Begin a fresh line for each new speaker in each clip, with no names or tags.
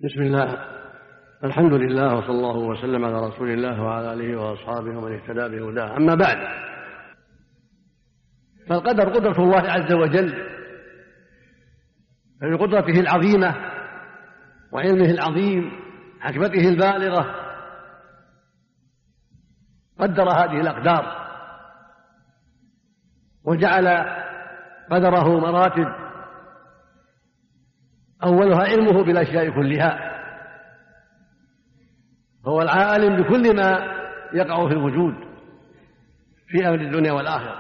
بسم الله، الحمد لله، وصلى الله وسلم على رسول الله وعلى آله وأصحابه ومن اهتدى بهداه. أما بعد، فالقدر قدرة الله عز وجل، فبقدرته العظيمة وعلمه العظيم حكمته البالغة قدر هذه الأقدار وجعل قدره مراتب، أولها علمه بالأشياء كلها، هو العالم بكل ما يقع في الوجود في أمر الدنيا والآخرة،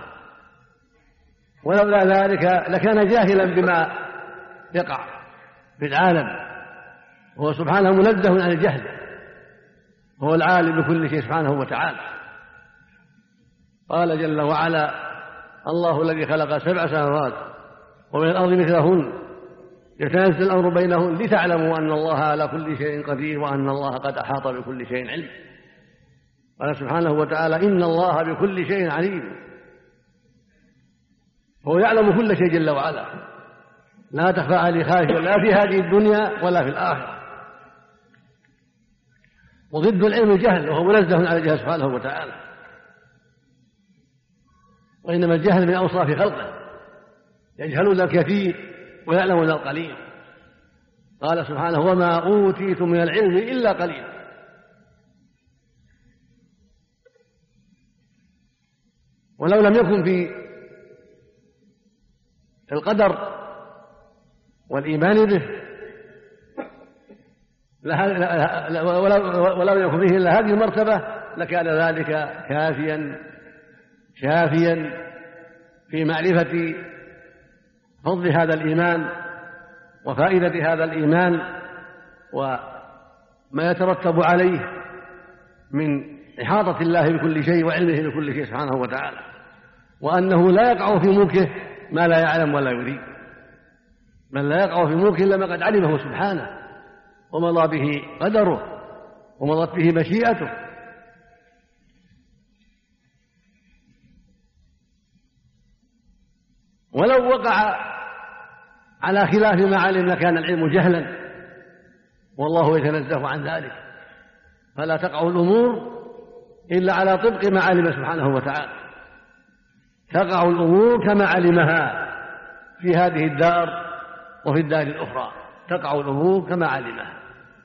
ولولا ذلك لكان جاهلا بما يقع في العالم، هو سبحانه منزه عن الجهل، هو العالم بكل شيء سبحانه وتعالى. قال جل وعلا: الله الذي خلق 7 سماوات ومن الأرض مثلهن يتنزل الأمر بينهن لتعلموا أن الله على كل شيء قدير وأن الله قد أحاط بكل شيء علم. قال سبحانه وتعالى: إن الله بكل شيء عليم. هو يعلم كل شيء جل وعلا، لا تخفى عليه خافية لا في هذه الدنيا ولا في الآخرة. وضد العلم الجهل، وهو منزه عن الجهل سبحانه وتعالى، وإنما الجهل من أوصاف خلقه، يجهلون الكثير ويعلمون القليل. قال سبحانه: وما أوتيتم من العلم إلا قليلا. ولو لم يكن في القدر والإيمان به ولو يكن فيه إلا هذه المرتبة لكان ذلك كافيا شافيا في معرفة فضل هذا الإيمان وفائدة هذا الإيمان وما يترتب عليه من إحاطة الله بكل شيء وعلمه بكل شيء سبحانه وتعالى، وأنه لا يقع في ملكه ما لا يعلم ولا يريد، من لا يقع في ملكه إلا ما قد علمه سبحانه ومضى به قدره ومضت به مشيئته. ولو وقع على خلاف ما علم لكان العلم جهلا، والله يتنزه عن ذلك، فلا تقع الأمور إلا على طبق ما علم سبحانه وتعالى، تقع الأمور كما علمها في هذه الدار وفي الدار الأخرى، تقع الأمور كما علمها.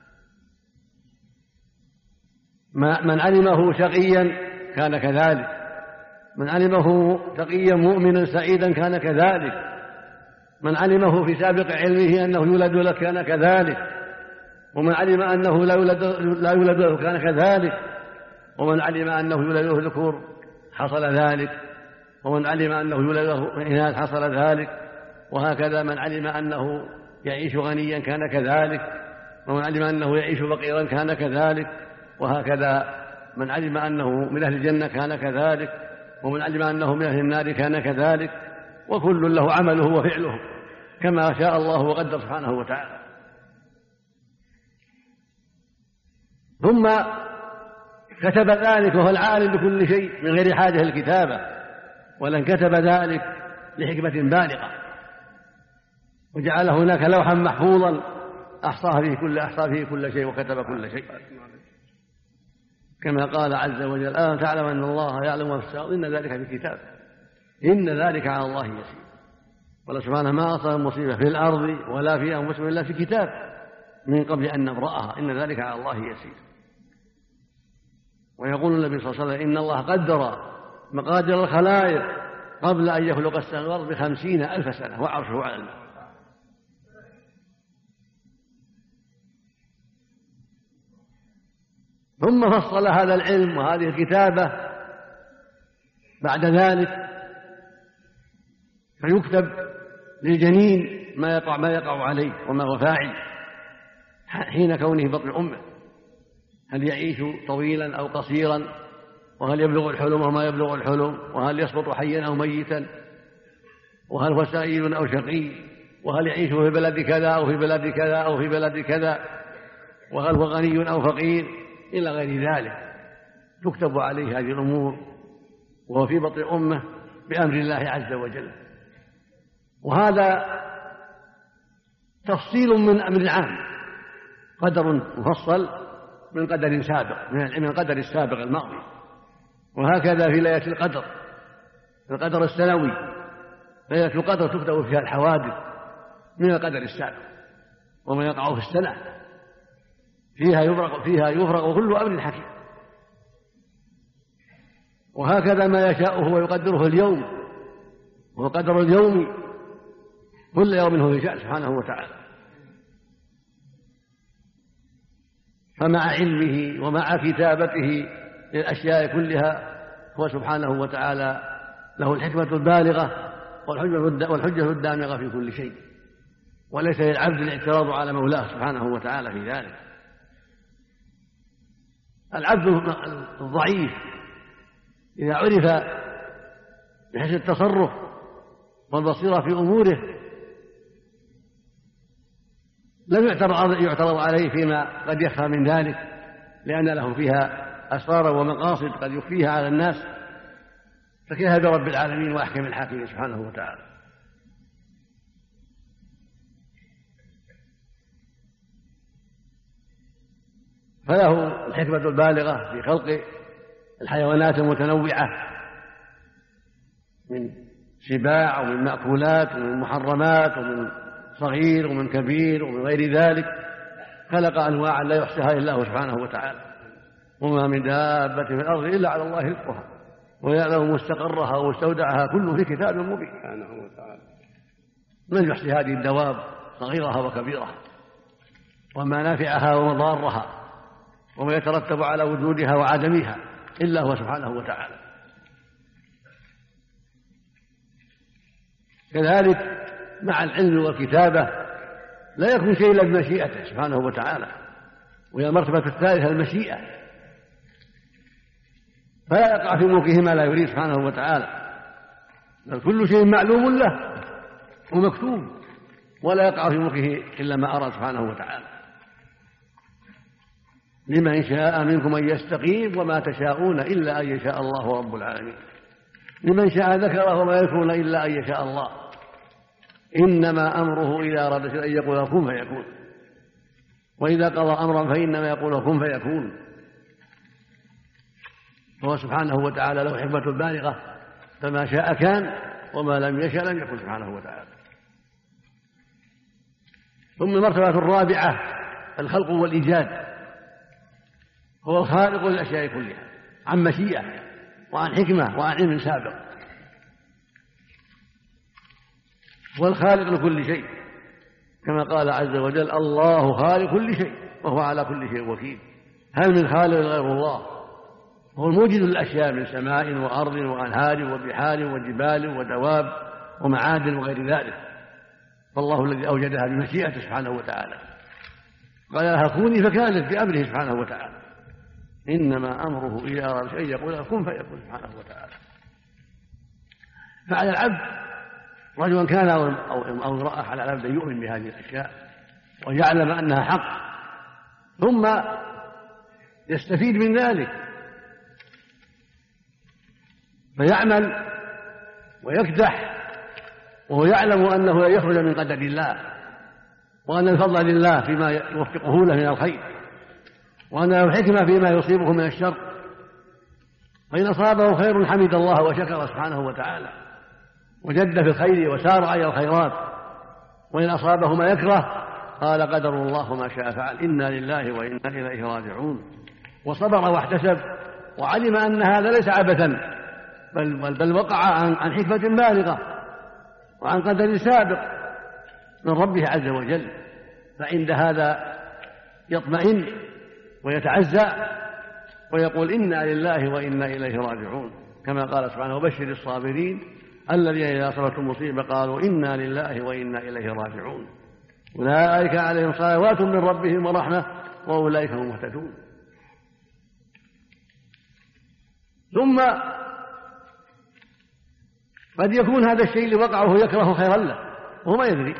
من علمه شقيا كان كذلك، من علمه تقيا مؤمنا سعيدا كان كذلك، من علمه في سابق علمه أنه يولد له كان كذلك، ومن علم أنه لا يولد له كان كذلك، ومن علم أنه يولد له ذكور حصل ذلك، ومن علم أنه يولد له إناث حصل ذلك، وهكذا من علم أنه يعيش غنيا كان كذلك، ومن علم أنه يعيش فقيرا كان كذلك، وهكذا من علم أنه من أهل الجنة كان كذلك، ومن علم أنه من أهل النار كان كذلك، وكل له عمله وفعله كما شاء الله وقدر سبحانه وتعالى. ثم كتب ذلك وهو العالم بكل شيء من غير حاجة للكتابة، ولن كتب ذلك لحكمة بالغة، وجعل هناك لوحا محفوظا أحصى فيه كل شيء وكتب كل شيء، كما قال عز وجل: الآن تعلم أن الله يعلم ما في السر إن ذلك في كتاب إن ذلك على الله يسير. قال سبحانه: ما أصاب مصيبة في الأرض ولا في أنفسكم إلا في كتاب من قبل أن نبرأها إن ذلك على الله يسير. ويقول النبي صلى الله عليه وسلم: إن الله قدر مقادير الخلائق قبل أن يخلق السماوات ب50,000 سنة وعرشه على الماء. ثم فصل هذا العلم وهذه الكتابة بعد ذلك، فيكتب للجنين ما يقع عليه وما هو فاعل حين كونه بطن أمه، هل يعيش طويلا أو قصيرا، وهل يبلغ الحلم أو ما يبلغ الحلم، وهل يسقط حيا أو ميتا، وهل هو سعيد أو شقي، وهل يعيش في بلد كذا أو في بلد كذا أو في بلد كذا، وهل هو غني أو فقير، إلى غير ذلك. تكتب عليه هذه الأمور وهو في بطن أمه بأمر الله عز وجل. وهذا تفصيل من أمر عام قدر مفصل من قدر سابق، من القدر السابق الماضي. وهكذا في ليلة القدر، القدر السنوي، ليلة القدر تكتب فيها الحوادث من القدر السابق وما يقع في السنة، فيها يفرغ كل أمر حكيم. وهكذا ما يشاءه ويقدره اليوم، وقدر اليوم كل يوم هو يشاء سبحانه وتعالى. فمع علمه ومع كتابته للأشياء كلها هو سبحانه وتعالى له الحكمة البالغة والحجة الدامغة في كل شيء، وليس للعبد الاعتراض على مولاه سبحانه وتعالى في ذلك. العبد الضعيف إذا عرف بحيث التصرف والبصيرة في أموره لم يعترض عليه فيما قد يخفى من ذلك، لأن له فيها أسرار ومقاصد قد يخفيها على الناس، فكيف برب العالمين وأحكم الحاكمين سبحانه وتعالى. فله الحكمة البالغة في خلق الحيوانات المتنوعة من سباع ومن مأكولات ومن محرمات ومن صغير ومن كبير ومن غير ذلك، خلق أنواعا لا يحصيها إلا هو سبحانه وتعالى. وما من دابة في الأرض إلا على الله رزقها ويعلم مستقرها ومستودعها كله في كتاب مبين سبحانه وتعالى. من يحصي هذه الدواب صغيرها وكبيرها ومنافعها ومضارها وما يترتب على وجودها وعدمها إلا هو سبحانه وتعالى. كذلك مع العلم والكتابة لا يكون شيء إلا بمشيئته سبحانه وتعالى، وهي المرتبة الثالثة المشيئة، فلا يقع في ملكه ما لا يريد سبحانه وتعالى، بل كل شيء معلوم له ومكتوب، ولا يقع في ملكه إلا ما أراد سبحانه وتعالى. لمن شاء منكم أن يستقيم وما تشاءون إلا أن يشاء الله رب العالمين. لمن شاء ذكره وما يذكرون إلا أن يشاء الله. إنما أمره إذا أراد شيئا أن يقول كن فيكون، وإذا قضى أمرا فإنما يقول كن فيكون. فهو سبحانه وتعالى له حكمة بالغة، فما شاء كان وما لم يشاء لم يكن سبحانه وتعالى. ثم المرتبة الرابعة الخلق والإيجاد، هو الخالق للأشياء كلها عن مشيئة وعن حكمة وعن علم سابق، والخالق لكل شيء كما قال عز وجل الله خالق كل شيء وهو على كل شيء وكيل. هل من خالق غير الله؟ هو الموجد للأشياء من سماء وأرض وأنهار وبحار وجبال ودواب ومعادن وغير ذلك، فالله الذي أوجدها بمشيئته سبحانه وتعالى، قال لها كوني فكانت بأمره سبحانه وتعالى. إنما أمره إذا أراد شيئا يقول كن فيكون سبحانه وتعالى. فعلى العبد رجلا كان أو امرأة على العبد أن يؤمن بهذه الأشياء ويعلم أنها حق، ثم يستفيد من ذلك فيعمل ويكدح وهو يعلم أنه لا يخرج من قدر الله، وأن الفضل لله فيما يوفقه له من الخير، وأن له حكمة فيما يصيبه من الشر. فإن أصابه خير حمد الله وشكر سبحانه وتعالى وجد في الخير وسارع إلى الخيرات، وإن أصابه ما يكره قال قدر الله ما شاء فعل إنا لله وإنا إليه راجعون، وصبر واحتسب وعلم أن هذا ليس عبثا بل وقع عن حكمة بالغة وعن قدر سابق من ربه عز وجل. فعند هذا يطمئن ويتعزى ويقول إنا لله وإنا إليه راجعون، كما قال سبحانه وبشر الصابرين الذين إذا أصابتهم مصيبة قالوا إنا لله وإنا إليه راجعون أولئك عليهم صلوات من ربهم ورحمة وأولئك هم المهتدون. ثم قد يكون هذا الشيء اللي وقعه يكره خيرا له وهو ما يدري،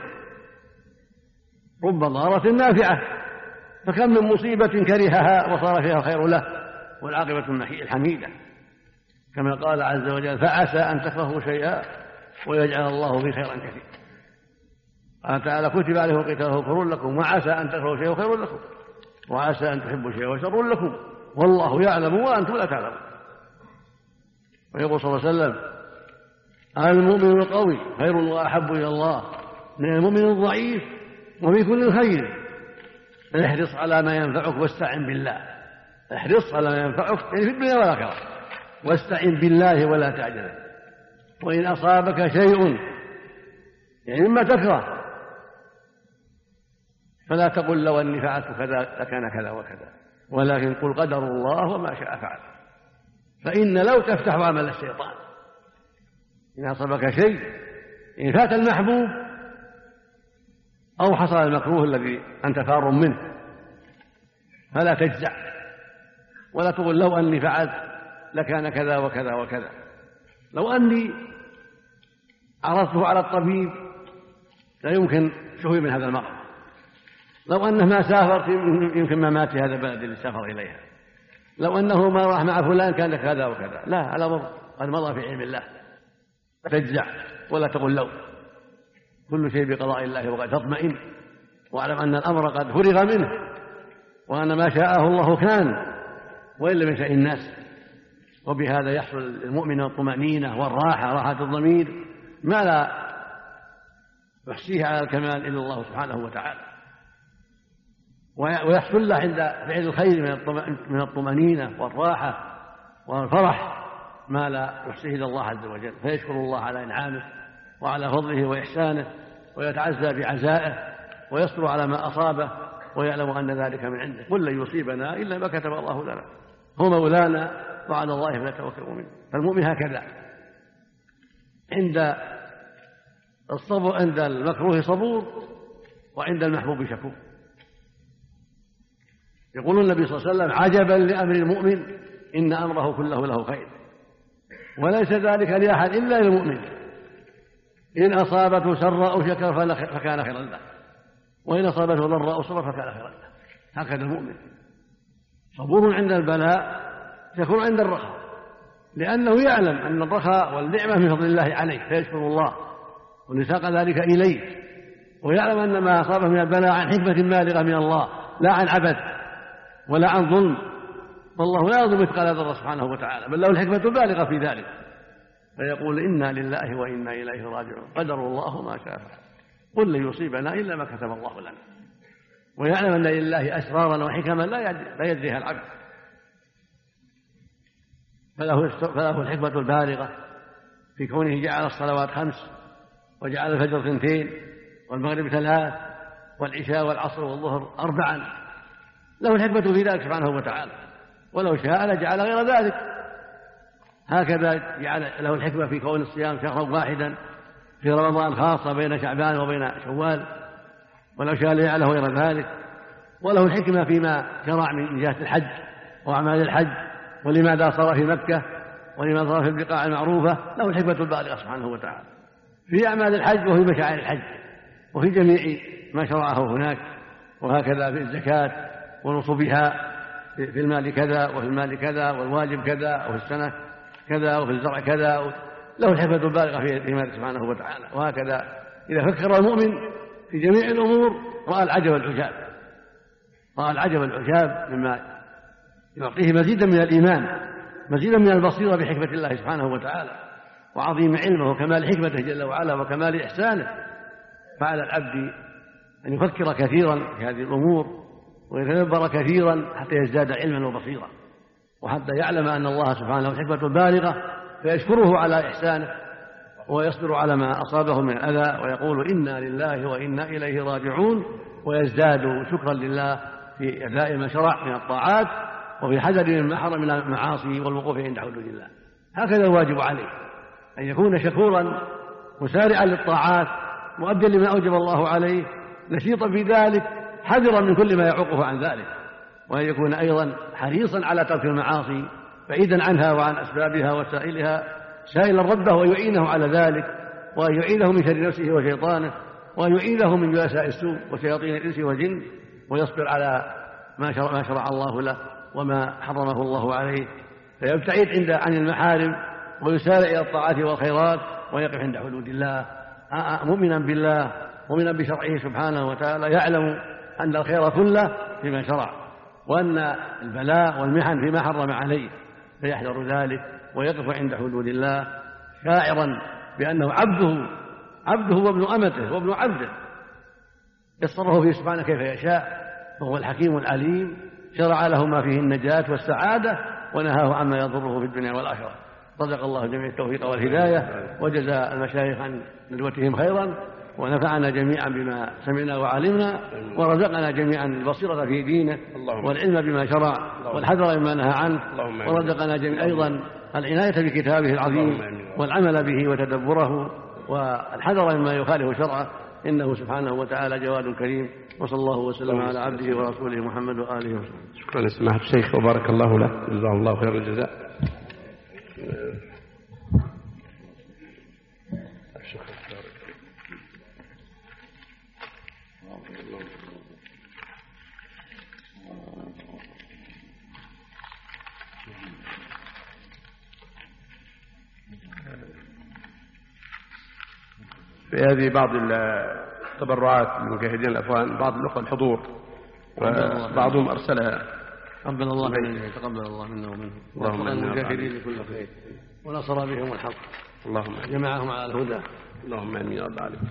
رب ضارة نافعة، فكم من مصيبة كرهها وصار فيها الخير له والعاقبة الحميدة، كما قال عز وجل فعسى أن تكرهوا شيئا ويجعل الله فيه خيرا كثيرا. قال تعالى كتب عليه القتال وهو كر لكم وعسى أن تكرهوا شيئا خير لكم وعسى أن تحبوا شيئا وشر لكم والله يعلم وأنتم لا تعلمون. ويقول صلى الله عليه وسلم المؤمن القوي خير وأحب إلى الله من المؤمن الضعيف وفي كل خير احرص على ما ينفعك واستعن بالله. احرص على ما ينفعك يعني في الدنيا والآخرة واستعن بالله ولا تعجل. وإن أصابك شيء يعني مما تكره فلا تقل لو أني فعلت كذا لكان كذا وكذا ولكن قل قدر الله وما شاء فعل. فإن لو تفتح عمل الشيطان. إن أصابك شيء إن فات المحبوب أو حصل المكروه الذي أنت فار منه فلا تجزع ولا تقول لو أني فعلت لكان كذا وكذا وكذا. لو أني عرضته على الطبيب لا يمكن شفي من هذا المرض. لو أنه ما سافر يمكن ما مات في هذا البلد اللي سافر إليها. لو أنه ما راح مع فلان كان كذا وكذا. لا على قد مضى في علم الله. تجزع ولا تقول لو. كل شيء بقضاء الله وقد تطمئن واعلم أن الأمر قد فرغ منه وأن ما شاءه الله كان وإن لم يشاء الناس. وبهذا يحصل المؤمن الطمأنينة والراحة راحة الضمير ما لا يحصيه على الكمال إلا الله سبحانه وتعالى. ويحصل له عند فعل الخير من الطمأنينة والراحة والفرح ما لا يحصيه إلا الله عز وجل. فيشكر الله على إنعامه وعلى فضله وإحسانه ويتعزى بعزائه ويصبر على ما أصابه ويعلم أن ذلك من عنده. قل لن يصيبنا إلا ما كتب الله لنا هو مولانا وعلى الله فليتوكل المؤمنون. فالمؤمن هكذا عند الصبر عند المكروه صبور وعند المحبوب شكور. يقول النبي صلى الله عليه وسلم عجبا لأمر المؤمن إن أمره كله له خير وليس ذلك لأحد إلا للمؤمن إن أصابته سراء شكر فكان خيرا له وإن أصابته ضراء صبر فكان خيرا له. هكذا المؤمن صبور عند البلاء شكور عند الرخاء لأنه يعلم أن الرخاء والنعمة من فضل الله عليه فيشكر الله ونساق ذلك إليه ويعلم أن ما أصابه من البلاء عن حكمة بالغة من الله لا عن عبث ولا عن ظلم. والله لا يظلم مثقال ذرة سبحانه وتعالى بل له الحكمة البالغة في ذلك. فيقول إنا لله وإنا إليه راجعون قدر الله ما شاء فعل. قل لن يصيبنا إلا ما كتب الله لنا. ويعلم أن لله أسرارا وحكما لا يدريها العبد. فله الحكمة البالغة في كونه جعل الصلوات 5 وجعل الفجر 2 والمغرب 3 والعشاء والعصر والظهر 4. له الحكمة في ذلك سبحانه وتعالى ولو شاء لجعل غير ذلك. هكذا جعل له الحكمة في كون الصيام شهرا واحدا في رمضان خاصة بين شعبان وبين شوال ولو شاء لجعله غير ذلك. وله الحكمة فيما شرع من جهة الحج وأعمال الحج ولماذا صار في مكة ولماذا صار في البقاع المعروفة. له الحكمة البالغة سبحانه وتعالى في أعمال الحج وفي مشاعر الحج وفي جميع ما شرعه هناك. وهكذا في الزكاة ونصبها في المال كذا وفي المال كذا والواجب كذا وفي السنة كذا وفي الزرع كذا. له الحكمة البالغة في ماله سبحانه وتعالى. وهكذا إذا فكر المؤمن في جميع الأمور رأى العجب العجاب. رأى العجب العجاب مما يعطيه مزيدا من الإيمان مزيدا من البصيرة بحكمة الله سبحانه وتعالى وعظيم علمه وكمال حكمته جل وعلا وكمال إحسانه. فعلى العبد أن يفكر كثيرا في هذه الأمور ويتدبر كثيرا حتى يزداد علما وبصيرا وحتى يعلم أن الله سبحانه الحكمة البالغة فيشكره على إحسانه ويصبر على ما أصابه من الأذى ويقول إنا لله وإنا إليه راجعون ويزداد شكرا لله في أداء ما شرع من الطاعات وفي حذر من محرم من المعاصي والوقوف عند حدود الله. هكذا الواجب عليه أن يكون شكورا مسارعا للطاعات مؤديا لما أوجب الله عليه نشيطا في ذلك حذرا من كل ما يعوقه عن ذلك وأن يكون أيضا حريصا على ترك المعاصي بعيدا عنها وعن أسبابها وسائلها سائلا ربه ويعينه على ذلك وأن يعينه من شر نفسه وشيطانه وأن يعينه من جلساء السوء وشياطين الإنس والجن ويصبر على ما شرع الله له وما حرمه الله عليه فيبتعد عن المحارم ويسارع إلى الطاعات والخيرات ويقف عند حدود الله مؤمنا بالله مؤمنا بشرعه سبحانه وتعالى يعلم أن الخير كله فيما شرع وأن البلاء والمحن فيما حرم عليه، فيحذر ذلك ويقف عند حدود الله شاعرا بأنه عبده وابن أمته وابن عبده، يتصرف فيه سبحانه كيف يشاء، وهو الحكيم العليم، شرع له ما فيه النجاة والسعادة ونهاه عما يضره في الدنيا والآخرة. رزق الله جميع التوفيق والهداية، وجزى المشايخ عن ندوتهم خيرا، ونفعنا جميعا بما سمعنا وعلمنا، ورزقنا جميعا البصيرة في دينه والعلم بما شرع والحذر مما نهى عنه، ورزقنا جميعا أيضا العناية بكتابه العظيم والعمل به وتدبره والحذر مما يخالف شرعه، إنه سبحانه وتعالى جواد كريم. وصلى الله وسلم على عبده ورسوله محمد وآله وسلم.
شكرا لسماحة الشيخ وبارك الله له، جزاه الله خير الجزاء. في هذه بعض التبرعات للمجاهدين الأفغان، بعض الأخوة الحضور وبعضهم أرسلها.
قبل الله منه، تقبل الله منا ومنه، اللهم المجاهدين لكل خير ونصر بهم الحق،
اللهم
جمعهم على الهدى،
اللهم آمين يا رب العالمين.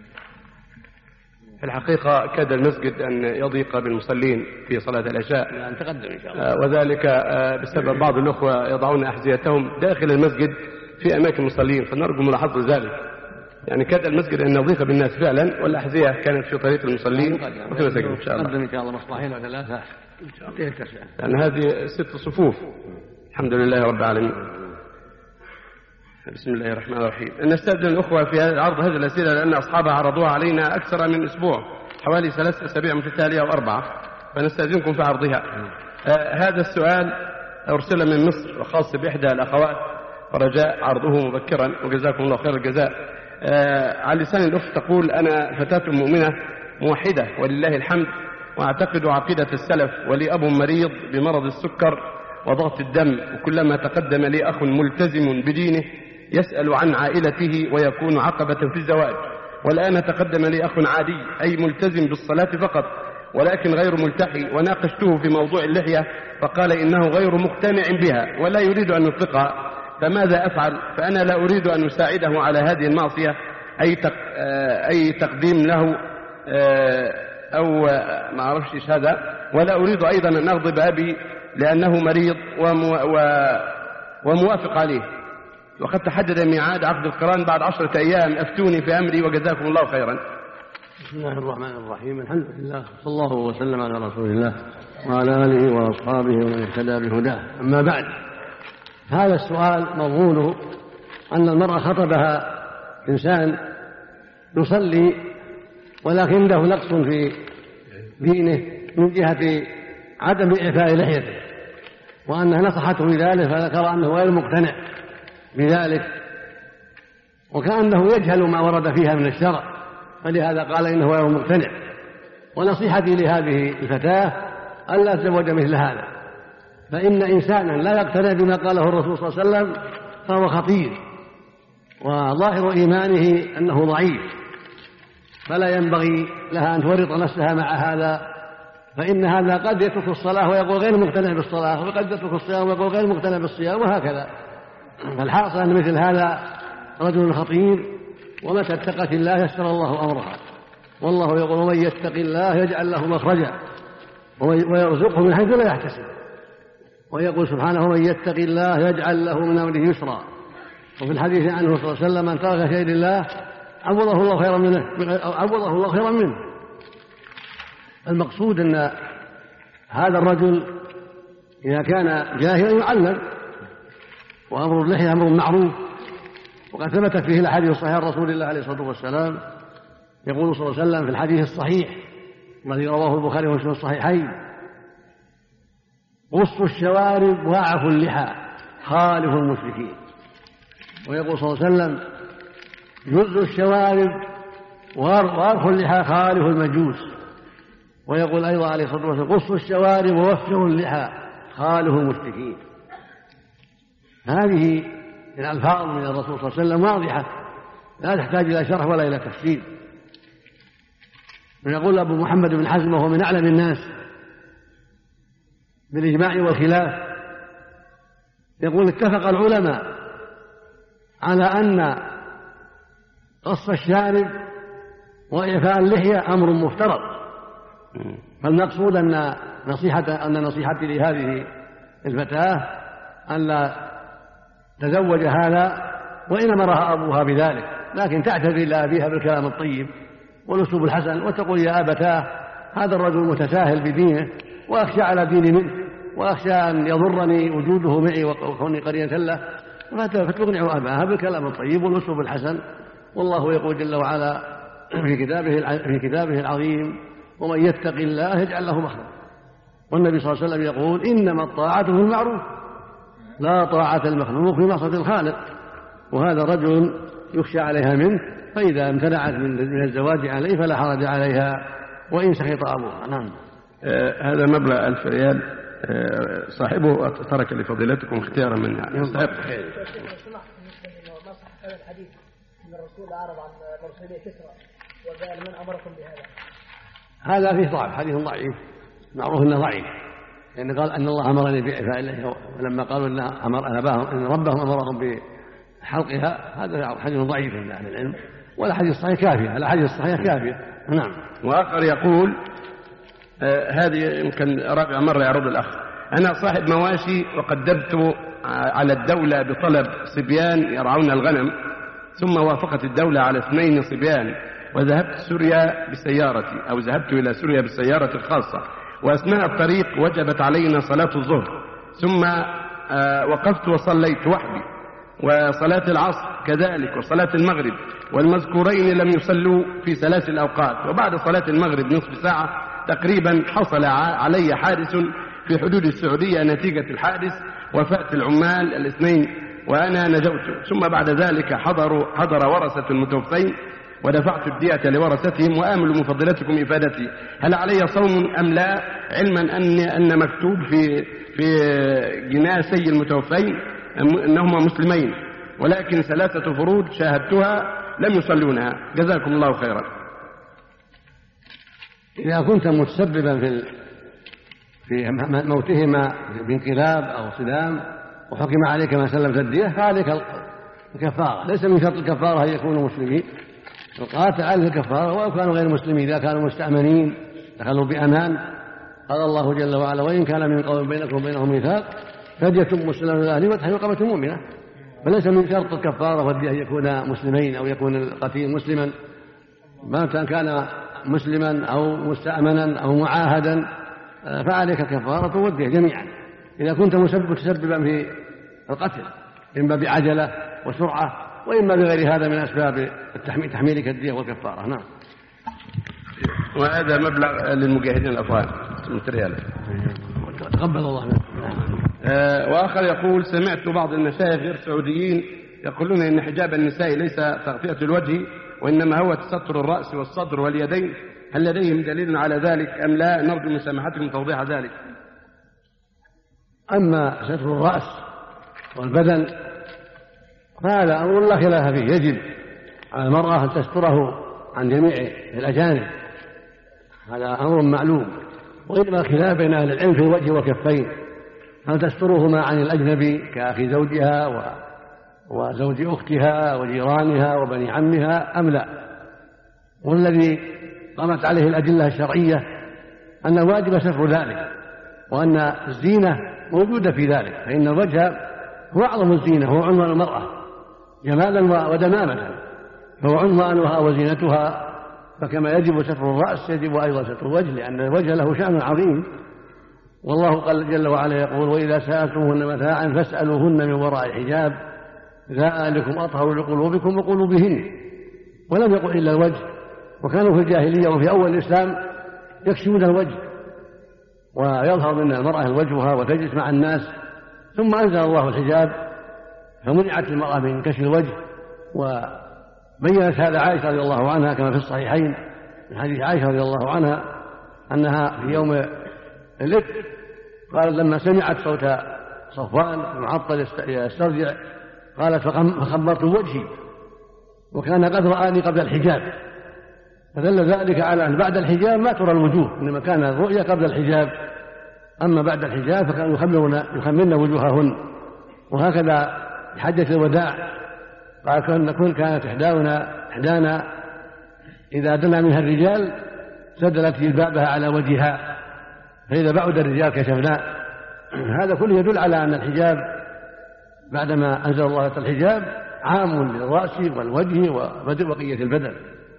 في الحقيقة كاد المسجد أن يضيق بالمصلين في صلاة العشاء،
يعني تقدم إن شاء الله،
وذلك بسبب بعض الأخوة يضعون أحذيتهم داخل المسجد في أماكن المصلين، فنرجو ملاحظة ذلك. يعني كاد المسجد أن يضيق بالناس فعلا، والأحذية كانت في طريق المصلين وفي المسجد إن شاء الله.
تقدم إن شاء الله مصباحين وثلاثة
يعني هذه 6 صفوف الحمد لله رب العالمين. بسم الله الرحمن الرحيم. نستأذن الأخوة في عرض هذه الأسئلة لأن أصحابها عرضوها علينا أكثر من أسبوع، حوالي 3 أسابيع متتالية أو 4، فنستأذنكم في عرضها. هذا السؤال أرسل من مصر وخاص بإحدى الأخوات، ورجاء عرضه مبكرا وجزاكم الله خير الجزاء. على لسان الأخت تقول: أنا فتاة مؤمنة موحدة ولله الحمد، وأعتقد عقيدة السلف، ولي أب مريض بمرض السكر وضغط الدم، وكلما تقدم لي أخ ملتزم بدينه يسأل عن عائلته ويكون عقبة في الزواج، والآن تقدم لي أخ عادي أي ملتزم بالصلاة فقط ولكن غير ملتحي، وناقشته في موضوع اللحية فقال إنه غير مقتنع بها ولا يريد أن يطلقها، فماذا أفعل؟ فأنا لا أريد أن أساعده على هذه المعصية أي تقديم له أو ما أعرفش إيش هذا، ولا أريد أيضا أن أغضب أبي لأنه مريض وموافق عليه، وقد تحدد ميعاد عقد القران بعد 10 أيام، أفتوني في أمري وجزاكم الله خيرا.
بسم الله الرحمن الرحيم، الحمد لله، صلى الله وسلم على رسول الله وعلى آله وأصحابه ومن اهتدى بهداه. أما بعد، هذا السؤال مضمونه أن المرأة خطبها إنسان يصلي ولكن عنده نقص في دينه من جهة عدم إعفاء لحيته، وأنها نصحته بذلك فذكر أنه غير مقتنع بذلك، وكأنه يجهل ما ورد فيها من الشرع، فلهذا قال إنه غير مقتنع. ونصيحتي لهذه الفتاة ألا تزوج مثل هذا، فإن إنسانا لا يقتنع بما قاله الرسول صلى الله عليه وسلم فهو خطير، وظاهر إيمانه أنه ضعيف، فلا ينبغي لها أن تورط نفسها مع هذا، فإن هذا قد يترك الصلاة ويقول غير مقتنع بالصلاة، وقد يترك الصيام ويقول غير مقتنع بالصيام، وهكذا. فالحاصل أن مثل هذا رجل خطير، ومتى اتقت الله يسر الله أمرها، والله يقول: ومن يتق الله يجعل له مخرجا ويرزقه من حيث لا يحتسب، ويقول سبحانه: ومن يتق الله يجعل له من أمره يسرا. وفي الحديث عنه صلى الله عليه وسلم: من ترك شيء لله عوضه الله خيرا منه. المقصود أن هذا الرجل إذا كان جاهلا يعلم، وأمر اللحية أمر معروف، وقد ثبتت فيه الأحاديث الصحيحة رسول الله عليه الصلاة والسلام، يقول صلى الله عليه وسلم في الحديث الصحيح الذي رواه البخاري ومسلم الصحيحين: قصوا الشوارب واعفوا اللحى خالفوا المشركين. ويقول صلى الله عليه وسلم: جزوا الشوارب وارخوا اللحى خالفوا المجوس. ويقول أيضا عليه الصلاة والسلام: قصوا الشوارب ووفروا اللحى خالفوا المشركين. هذه الألفاظ من الرسول صلى الله عليه وسلم واضحة، لا تحتاج إلى شرح ولا إلى تفسير. ويقول أبو محمد بن حزم وهو من أعلم الناس بالإجماع والخلاف. يقول اتفق العلماء على أن قص الشارب وإعفاء اللحية أمر مفترض، فالمقصود أن نصيحتي لهذه الفتاة أن لا تزوج هذا وإن أمرها أبوها بذلك، لكن تعتذر إلى أبيها بالكلام الطيب والأسلوب الحسن، وتقول يا أبتاه هذا الرجل متساهل بدينه وأخشى على ديني منه وأخشى أن يضرني وجوده معي وكوني قرينة له، فتقنع أباها بالكلام الطيب والأسلوب الحسن. والله يقول جل وعلا في كتابه العظيم ومن يتق الله يجعل له مخرجا، والنبي صلى الله عليه وسلم يقول إنما الطاعة في المعروف لا طاعة المخلوق في معصية الخالق، وهذا رجل يخشى عليها منه، فإذا امتنعت من الزواج عليه فلا حرج عليها وإن سخط أبوها. نعم.
هذا مبلغ 1000 ريال صاحبه ترك لفضيلتكم اختيارا منها.
يستحق خير. هذا الحديث ان الرسول اعرض عن مرسلية كسرى وقال من امركم بهذا؟
هذا فيه ضعف، حديث ضعيف معروف انه ضعيف، لأن قال ان الله امرني بإعفاء اللحية، ولما قالوا ان ربهم امرهم بحلقها، هذا حديث ضعيف عند اهل العلم، ولا حديث صحيح كافيه، الحديث الصحيح كافيه. نعم.
واخر يقول هذه يمكن رابع مرة يعرض الأخ: أنا صاحب مواشي وقدمت على الدولة بطلب صبيان يرعون الغنم، ثم وافقت الدولة على 2 صبيان، وذهبت سوريا بسيارتي أو ذهبت إلى سوريا بالسيارة الخاصة، وأثناء الطريق وجبت علينا صلاة الظهر، ثم وقفت وصليت وحدي، وصلاة العصر كذلك، وصلاة المغرب، والمذكورين لم يصلوا في 3 الأوقات. وبعد صلاة المغرب نصف ساعة تقريبا حصل علي حادث في حدود السعودية، نتيجة الحادث وفاة العمال 2 وأنا نجوت. ثم بعد ذلك حضر ورثة المتوفين ودفعت الدية لورثتهم، وآمل من فضيلتكم إفادتي هل علي صوم أم لا، علما أن مكتوب في جناسي المتوفين أنهما مسلمين، ولكن 3 فروض شاهدتها لم يصلونها. جزاكم الله خيرا.
إذا كنت متسببا في موتهما بانقلاب أو صدام وحكم عليك ما سلمت الدية فعليك الكفارة، ليس من شرط الكفارة أن يكونوا مسلمين، القاتل عليه الكفارة ولو كانوا غير مسلمين، إذا كانوا مستأمنين دخلوا بأمان. قال الله جل وعلا: وإن كان من قوم بينكم وبينهم ميثاق فدية مسلمة من أهله وتحرير رقبة مؤمنة. فليس من شرط الكفارة والدية أن يكون مسلمين أو يكون القتيل مسلما، ما كان مسلما أو مستأمنا أو معاهدا فعليك الكفارة والدية جميعا، إذا كنت متسببا في القتل إما بعجلة وسرعة وإما بغير هذا من أسباب تحميلك الدية والكفارة. نعم.
وهذا مبلغ للمجاهدين الأفغان 100 ريال.
تقبل الله منه.
وآخر يقول: سمعت بعض المشايخ غير سعوديين يقولون إن حجاب النساء ليس تغطية الوجه وإنما هو تستر الرأس والصدر واليدين، هل لديهم دليل على ذلك أم لا؟ نرجو من سماحتكم توضيح ذلك.
أما ستر الرأس والبدن فهذا أمر لا خلاف فيه، يجب على المرأة أن تستره عن جميع الأجانب، هذا أمر معلوم، وإنما الخلاف بين أهل العلم في الوجه والكفين، هل تسترهما عن الأجنبي كأخي زوجها وزوج أختها وجيرانها وبني عمها أم لا. والذي قامت عليه الأدلة الشرعية أن الواجب ستر ذلك، وأن الزينة موجودة في ذلك، فإن الوجه هو أعظم الزينة، هو عنوان المرأة جمالا ودمامة، فهو عنوانها وزينتها، فكما يجب ستر الرأس يجب أيضا ستر الوجه، لأن الوجه له شأن عظيم. والله قال جل وعلا يقول: وإذا سألتموهن متاعا فاسألوهن من وراء حجاب ذلكم أطهر لقلوبكم وقلوبهن. ولم يقل إلا الوجه، وكانوا في الجاهلية وفي أول الإسلام يكشفون الوجه ويظهر من المرأة وجهها وتجلس مع الناس، ثم أنزل الله الحجاب فمنعت المرأة من كشف الوجه. وبينت هذا عائشة رضي الله عنها كما في الصحيحين من حديث عائشة رضي الله عنها أنها في يوم الإفك قالت لما سمعت صوت صفوان المعطل يسترجع قالت: فخمرت وجهي وكان قد رآني قبل الحجاب. فدل ذلك على أن بعد الحجاب ما ترى الوجوه، إنما كان الرؤيا قبل الحجاب أما بعد الحجاب فكانوا يخمرن وجوههن. وهكذا حجة الوداع قال كانت إحدانا إذا دنا منها الرجال سدلت جلبابها على وجهها، فإذا بعد الرجال كشفناه. هذا كله يدل على أن الحجاب بعدما أنزل الله الحجاب عام للرأس والوجه وبقية البدن.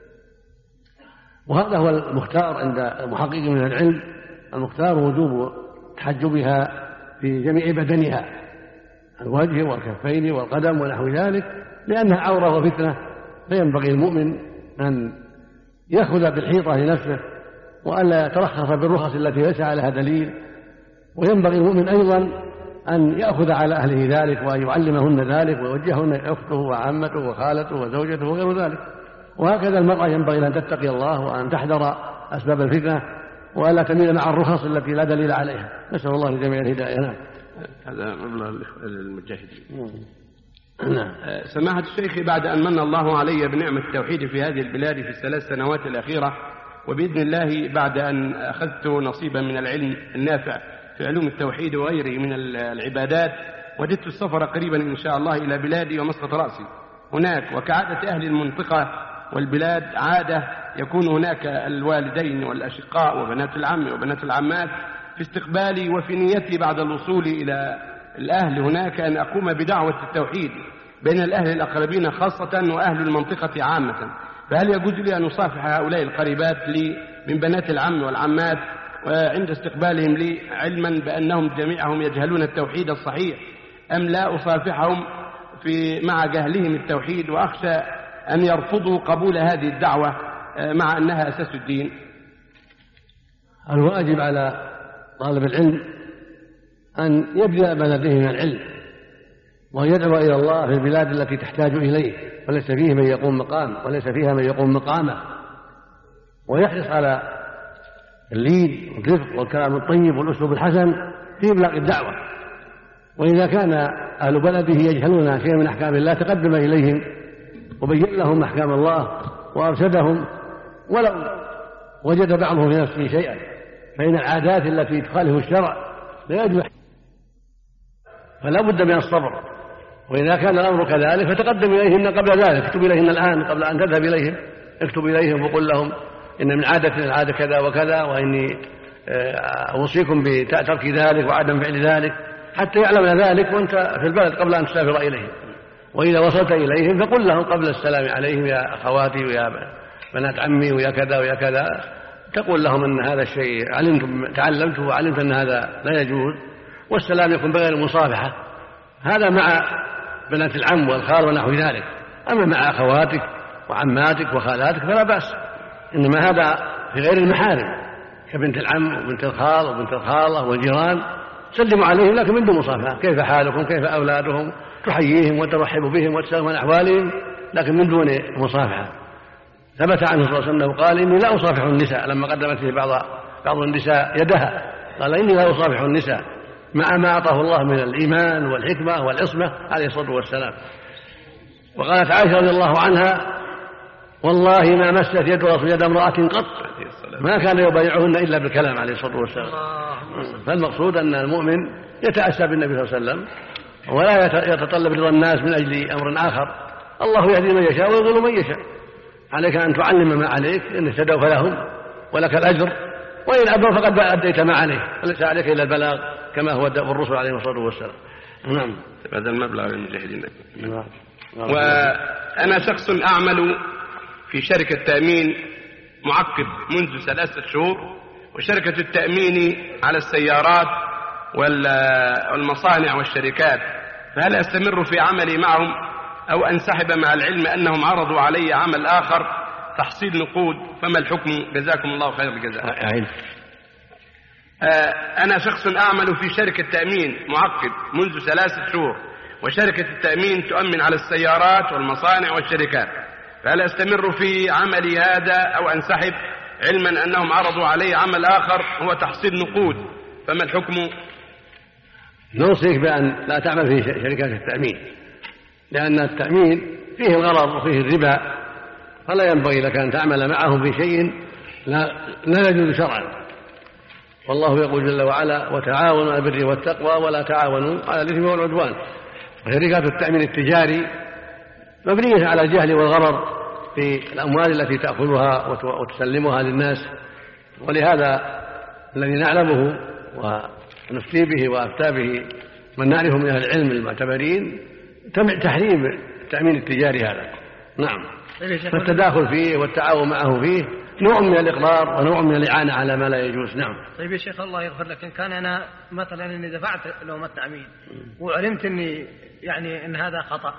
وهذا هو المختار عند المحقق من العلم، المختار وجوب تحجبها في جميع بدنها، الوجه والكفين والقدم ونحو ذلك، لأنها عورة وفتنة، فينبغي المؤمن أن يأخذ بالحيطة لنفسه وألا يترخص بالرخص التي ليس عليها دليل. وينبغي المؤمن أيضا أن يأخذ على أهله ذلك ويعلمهن ذلك ويوجههن أخته وعمته وخالته وزوجته وغير ذلك. وهكذا المرأة ينبغي أن تتقي الله وأن تحذر أسباب الفتنة وألا تميل مع الرخص التي لا دليل عليها. نسأل الله لجميع الهداية.
هذا مبلغ المجاهدين. سماحة الشيخ، بعد أن من الله علي بنعمة التوحيد في هذه البلاد في الثلاث سنوات الأخيرة، وبإذن الله بعد أن أخذت نصيبا من العلم النافع في علوم التوحيد وغيره من العبادات، وجدت السفر قريبا إن شاء الله إلى بلادي ومسقط رأسي هناك. وكعادة أهل المنطقة والبلاد عادة يكون هناك الوالدين والأشقاء وبنات العم وبنات العمات في استقبالي وفي نيتي بعد الوصول إلى الأهل هناك أن أقوم بدعوة التوحيد بين الأهل الأقربين خاصة وأهل المنطقة عامة. فهل يجوز لي أن أصافح هؤلاء القريبات لي من بنات العم والعمات وعند استقبالهم لي، علما بأنهم جميعهم يجهلون التوحيد الصحيح، أم لا أصافحهم مع جهلهم التوحيد وأخشى أن يرفضوا قبول هذه الدعوة مع أنها أساس الدين؟
الواجب على طالب العلم أن يبدأ ما لديه من العلم ويدعو إلى الله في البلاد التي تحتاج إليه وليس فيه من يقوم مقام وليس فيها من يقوم مقامه، ويحرص على اللين والرفق والكلام الطيب والأسلوب الحسن في إبلاغ الدعوة. وإذا كان أهل بلده يجهلون شيئا من أحكام الله تقدم إليهم وبين لهم أحكام الله وأرشدهم، ولو وجد بعضهم في نفسه شيئا، فإن العادات التي تخالف الشرع لا يجب، فلا بد من الصبر. وإذا كان الأمر كذلك فتقدم إليهن قبل ذلك، اكتب إليهن الآن قبل أن تذهب إليهم، اكتب إليهم وقل لهم إن من عادة العادة كذا وكذا، وإني أوصيكم بترك ذلك وعدم فعل ذلك، حتى يعلم ذلك وأنت في البلد قبل أن تسافر إليهم. وإذا وصلت إليهم فقل لهم قبل السلام عليهم يا أخواتي ويا بنات عمي ويا كذا ويا كذا، تقول لهم أن هذا الشيء تعلمت وعلمت أن هذا لا يجوز، والسلام يكون بغير المصافحة. هذا مع بنات العم والخال ونحو ذلك. أما مع أخواتك وعماتك وخالاتك فلا بأس، إنما هذا في غير المحارم كبنت العم وبنت الخال وبنت الخالة والجيران، سلموا عليهم لكن من دون مصافحة. كيف حالكم، كيف أولادهم، تحييهم وترحب بهم وتسألهم عن أحوالهم، لكن من دون مصافحة. ثبت عنه صلى الله عليه وسلم قال إني لا أصافح النساء، لما قدمت فيه بعض النساء يدها قال إني لا أصافح النساء مع ما أعطاه الله من الإيمان والحكمة والعصمة عليه الصلاة والسلام. وقالت عائشة رضي الله عنها والله ما مست يد رسول يد امرأة قط، ما كان يبايعهن إلا بالكلام عليه الصلاة والسلام. فالمقصود أن المؤمن يتأسى بالنبي صلى الله عليه وسلم ولا يتطلب رضا الناس من أجل أمر آخر. الله يهدي من يشاء ويضل من يشاء، عليك أن تعلم ما عليك، إن اهتدوا فلهم ولك الأجر، وإن أبوا فقد أديت ما عليه، فليس عليك إلا البلاغ كما هو دأب الرسل عليه الصلاة والسلام. نعم.
هذا المبلغ للمجاهدين. وأنا شخص أعمل في شركة تأمين معقب منذ 3 شهور، وشركة التأمين على السيارات والمصانع والشركات، فهل أستمر في عملي معهم أو أنسحب مع العلم أنهم عرضوا علي عمل آخر تحصيل نقود؟ فما الحكم؟ جزاكم الله خير الجزاء. أنا شخص أعمل في شركة تأمين معقد منذ 3 شهور، وشركة التأمين تؤمن على السيارات والمصانع والشركات، فهل أستمر في عملي هذا أو أنسحب علما أنهم عرضوا علي عمل آخر هو تحصيل نقود؟ فما الحكم؟
نوصيك بأن لا تعمل في شركات التأمين، لأن التأمين فيه الغرض وفيه الربا، فلا ينبغي لك أن تعمل معهم في شيء لا يجوز شرعا. والله يقول جل وعلا وتعاونوا على البر والتقوى ولا تعاونوا على الإثم والعدوان. وشركات التأمين التجاري مبنية على الجهل والغرر في الأموال التي تأخذها وتسلمها للناس، ولهذا الذي نعلمه ونفتي به وأفتى به من نعرفه من أهل العلم المعتبرين تحريم التأمين التجاري هذا. نعم. فالتداخل فيه والتعاون معه فيه نوع من الإقرار ونوع من الإعانة على ما لا يجوز. نعم.
طيب يا شيخ الله يغفر لك، إن كان أنا مثلا إني دفعت لهم التأمين وعلمت إني يعني إن هذا خطأ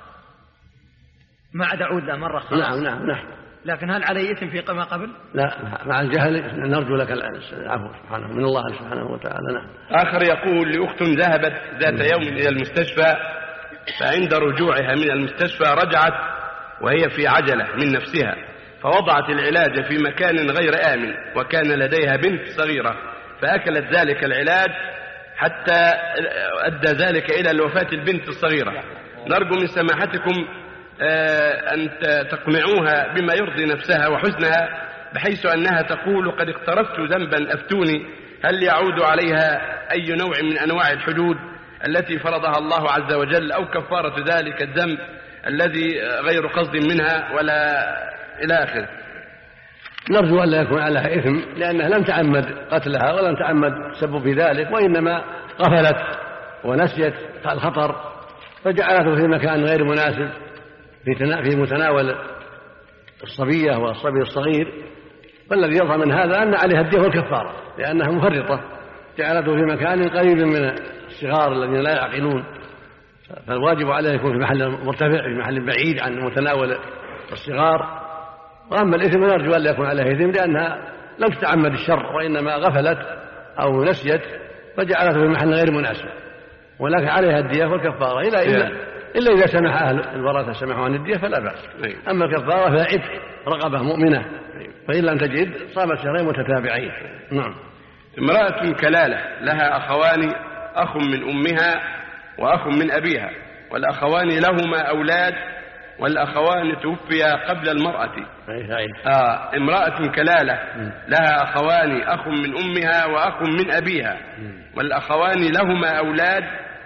ما عاد أعود له مرة خلاص.
نعم.
لكن هل علي إثم في ما قبل؟
لا، مع الجهل نرجو لك العفو سبحانه من الله سبحانه وتعالى. نعم.
آخر يقول لأخت ذهبت ذات يوم إلى المستشفى، فعند رجوعها من المستشفى رجعت وهي في عجلة من نفسها، فوضعت العلاج في مكان غير آمن، وكان لديها بنت صغيرة، فأكلت ذلك العلاج حتى أدى ذلك إلى وفاة البنت الصغيرة. نرجو من سماحتكم أن تقنعوها بما يرضي نفسها وحزنها، بحيث أنها تقول قد اقترفت ذنبا أفتوني، هل يعود عليها أي نوع من أنواع الحدود التي فرضها الله عز وجل، أو كفارة ذلك الذنب الذي غير قصد منها ولا إلى آخره؟
نرجو أن لا يكون عليها إثم، لأنها لم تعمد قتلها ولم تعمد تسبب في ذلك، وإنما غفلت ونسيت الخطر فجعلته في مكان غير مناسب في متناول الصبية والصبي الصغير. فالذي يظهر من هذا أن عليها الدية والكفارة، لأنها مفرطة جعلته في مكان قريب من الصغار الذين لا يعقلون، فالواجب عليه يكون في محل مرتفع في محل بعيد عن متناول الصغار. وأما الإثم نرجو أن لا يكون عليه إثم، لأنها لم تتعمد الشر وإنما غفلت أو نسيت فجعلته في محل غير مناسب، ولكن عليها الدية والكفارة إلا إذا سمح أهل الورثة سمحوا عن الدية فلا بأس. أما الكفارة فعتق رقبة مؤمنة، فإن لم تجد صامت شهرين متتابعين. نعم.
امرأة كلالة لها أخوان، أخ من أمها وأخ من أبيها، والأخوان لهما أولاد، والأخوان توفيا قبل المرأة. امرأة كلالة لها أخوان، أخ من أمها وأخ من أبيها، والأخوان لهما أولاد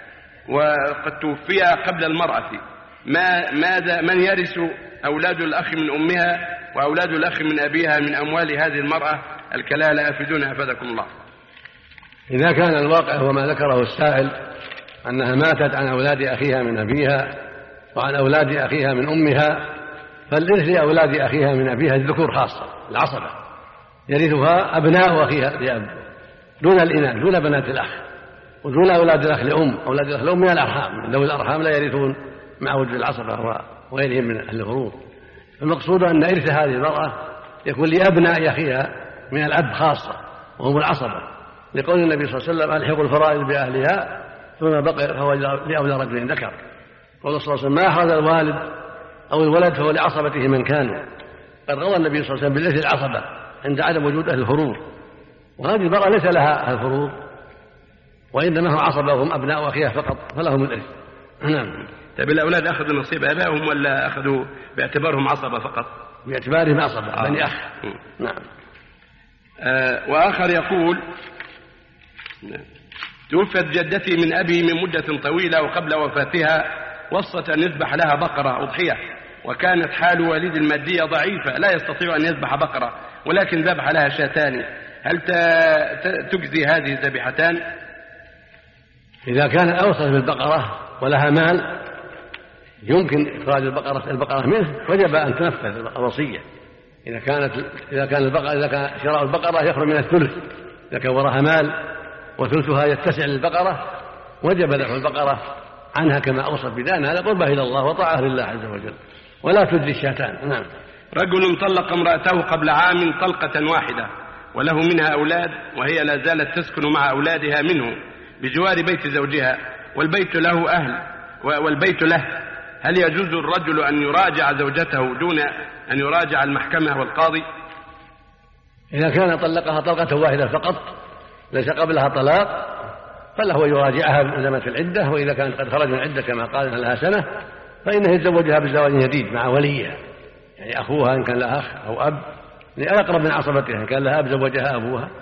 وقد توفيا قبل المرأة. ماذا من يرث أولاد الأخ من أمها وأولاد الأخ من أبيها من أموال هذه المرأة الكلالة؟ أفيدونا أفادكم الله.
إذا كان الواقع هو ما ذكره السائل أنها ماتت عن أولاد أخيها من أبيها وعن أولاد أخيها من أمها، فالإرث لأولاد أخيها من أبيها الذكور خاصة العصبة، يرثها أبناء أخيها لأب دون الإناث، دون بنات الأخ، ودون أولاد الأخ لأم. أولاد الأخ لأم من الأرحام، ذوي الأرحام لا يرثون مع وجود العصبة وغيرهم من أهل الفروض. المقصود أن إرث هذه المرأة يكون لأبناء أخيها من الأب خاصة وهم العصبة، لقول النبي صلى الله عليه وسلم ألحقوا الفرائض بأهلها ثم بقي فهو لأولى رجل ذكر. قال صلى الله عليه وسلم ما أخذ الوالد أو الولد فهو لعصبته من كانوا. قد قضى النبي صلى الله عليه وسلم بالإرث العصبة عند عدم وجود أهل الفروض، وهذه المرأة ليس لها أهل الفروض وإنما هم عصبة وهم أبناء أخيها فقط، فلهم الإرث. نعم.
طيب الأولاد أخذوا نصيب آبائهم ولا أخذوا باعتبارهم عصبة فقط؟
باعتبارهم عصبة بني أخ. نعم.
وآخر يقول توفت جدتي من أبي من مدة طويلة، وقبل وفاتها وصت أن يذبح لها بقرة أضحية، وكانت حال والدي المادية ضعيفة لا يستطيع أن يذبح بقرة، ولكن ذبح لها شاتان، هل تجزي هذه الذبيحتان؟
إذا كان أوصت بالبقرة ولها مال يمكن إخراج البقرة منه وجب أن تنفذ الوصية. إذا كان شراء البقرة يخرج من الثلث، إذا كان وراها مال وثلثها يتسع للبقرة وجب ذبح البقرة عنها كما أوصت بدان، هذا قربة إلى الله وطاعة لله عز وجل، ولا تجزي الشاتان. نعم.
رجل طلق امرأته قبل عام طلقة واحدة وله منها أولاد، وهي لا زالت تسكن مع أولادها منه بجوار بيت زوجها، والبيت له أهل والبيت له، هل يجوز الرجل أن يراجع زوجته دون أن يراجع المحكمة والقاضي؟
إذا كان طلقها طلقة واحدة فقط ليس قبلها طلاق فله يراجعها بإلزامة العدة، وإذا كانت قد خرج من العدة كما قال لها سنة فإنه يتزوجها بزواج جديد مع وليها، يعني أخوها إن كان لها أخ أو أب لأقرب من عصبتها، إن كان لها أب زوجها أبوها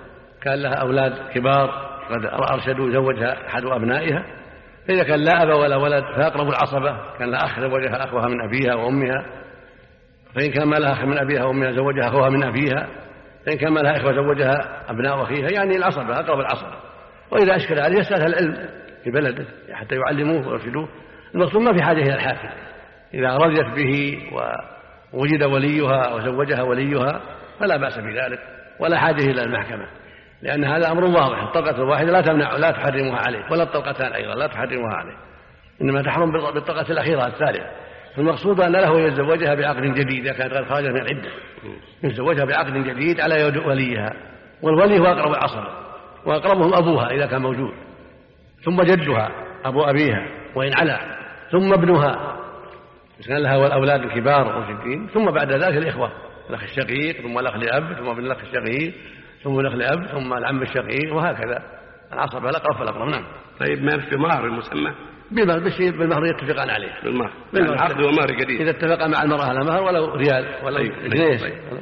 كان لها أولاد كبار قد أرشدوا زوجها أحد أبنائها، فإذا كان لا أب ولا ولد فأقرب العصبة كان لها أخ زوجها أخوها من أبيها وأمها، فإن كان ما لها أخ من أبيها وأمها زوجها أخوها من أبيها، فإن كان ما لها إخوة زوجها أبناء أخيها، يعني العصبة أقرب العصبة. وإذا أشكل عليه يسأل العلم في بلده حتى يعلموه ويرشدوه. المقصود ما في حاجة إلى الحاكم، إذا رضيت به ووجد وليها وزوجها وليها فلا بأس بذلك ولا حاجة إلى المحكمة، لأن هذا أمر واضح. الطلقة الواحدة لا تحرمها عليه، ولا الطلقتان أيضا لا تحرمها عليه، إنما تحرم بالطلقة الأخيرة الثالثة. فالمقصود أن له يتزوجها بعقد جديد إذا كانت غير خارجة من العدة، يتزوجها بعقد جديد على يد وليها، والولي هو أقرب العصبة وأقربهم أبوها إذا كان موجود، ثم جدها أبو أبيها وإن علا، ثم ابنها إذا كان لها والأولاد الكبار والجدين، ثم بعد ذلك الإخوة، الأخ الشقيق، ثم الأخ لأب، ثم ابن الأخ الشقيق، ثم الأخ لأب، ثم العم الشقيق، وهكذا العصبة الأقرب فالأقرب. نعم.
طيب ما في مهر المسمى؟
بالمهر يتفقان عليه،
بالمهر العقد ومهر جديد
إذا اتفق مع المرأة على مهر ولو ريال ولو جنيه.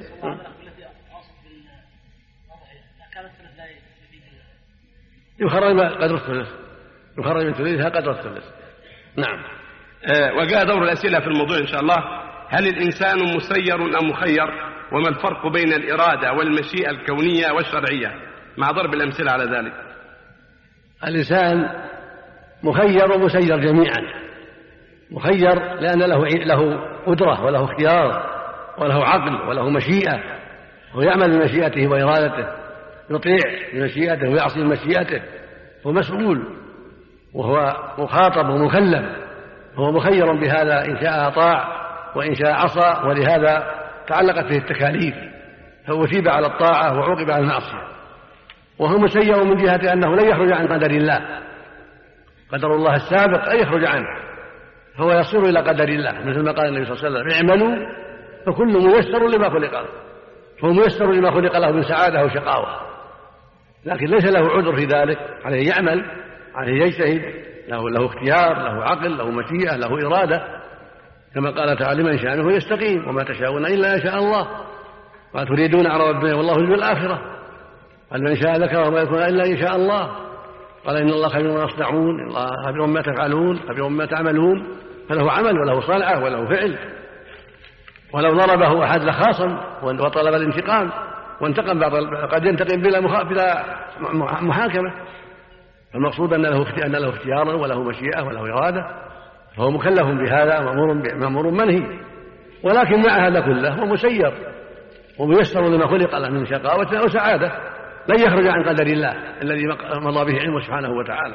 يخرج قدر الثلث، يخرج من ثلثها قدر الثلث. نعم.
وجاء دور الأسئلة في الموضوع إن شاء الله. هل الإنسان مسير أم مخير؟ وما الفرق بين الإرادة والمشيئة الكونية والشرعية، مع ضرب الأمثلة على ذلك؟
الإنسان مخير ومسير جميعا. مخير لأن له قدرة وله اختيار وله عقل وله مشيئة، ويعمل بمشيئته وإرادته، يطيع بمشيئته ويعصي بمشيئته، هو مسؤول وهو مخاطب ومكلف، هو مخير بهذا إن شاء أطاع وإن شاء عصى، ولهذا تعلقت به التكاليف، فهو أثيب على الطاعة وعوقب على المعصية. وهو مسير من جهة أنه لن يخرج عن قدر الله، قدر الله السابق أن يخرج عنه، فهو يصير إلى قدر الله، مثل ما قال النبي صلى الله عليه وسلم: اعملوا فكل ميسر لما خلق له، فهو ميسر لما خلق له من سعادة وشقاوة، لكن ليس له عذر في ذلك، عليه يعمل، عليه يجتهد، له اختيار، له عقل، له مشيئة، له إرادة، كما قال تعالى: من شأنه يستقيم وما تشاءون إلا إن شاء الله، ما تريدون عرض الدنيا والله يريد الآخرة، قال: من شاء ذكر وما يكون إلا إن شاء الله، قال: إن الله خبير بما يصنعون، إن الله خبير بما تفعلون، خبير بما تعملون، فله عمل وله صنعة وله فعل. ولو ضربه أحد لخاصم وطلب الانتقام وانتقم قد ينتقم بلا محاكمة. فالمقصود أن له اختيارا وله مشيئة وله إرادة، فهو مكلف بهذا مأمور منهي، ولكن مع هذا كله هو مسير وميسر لما خلق له من شقاوة أو سعادة، لن يخرج عن قدر الله الذي مضى به علمه سبحانه وتعالى.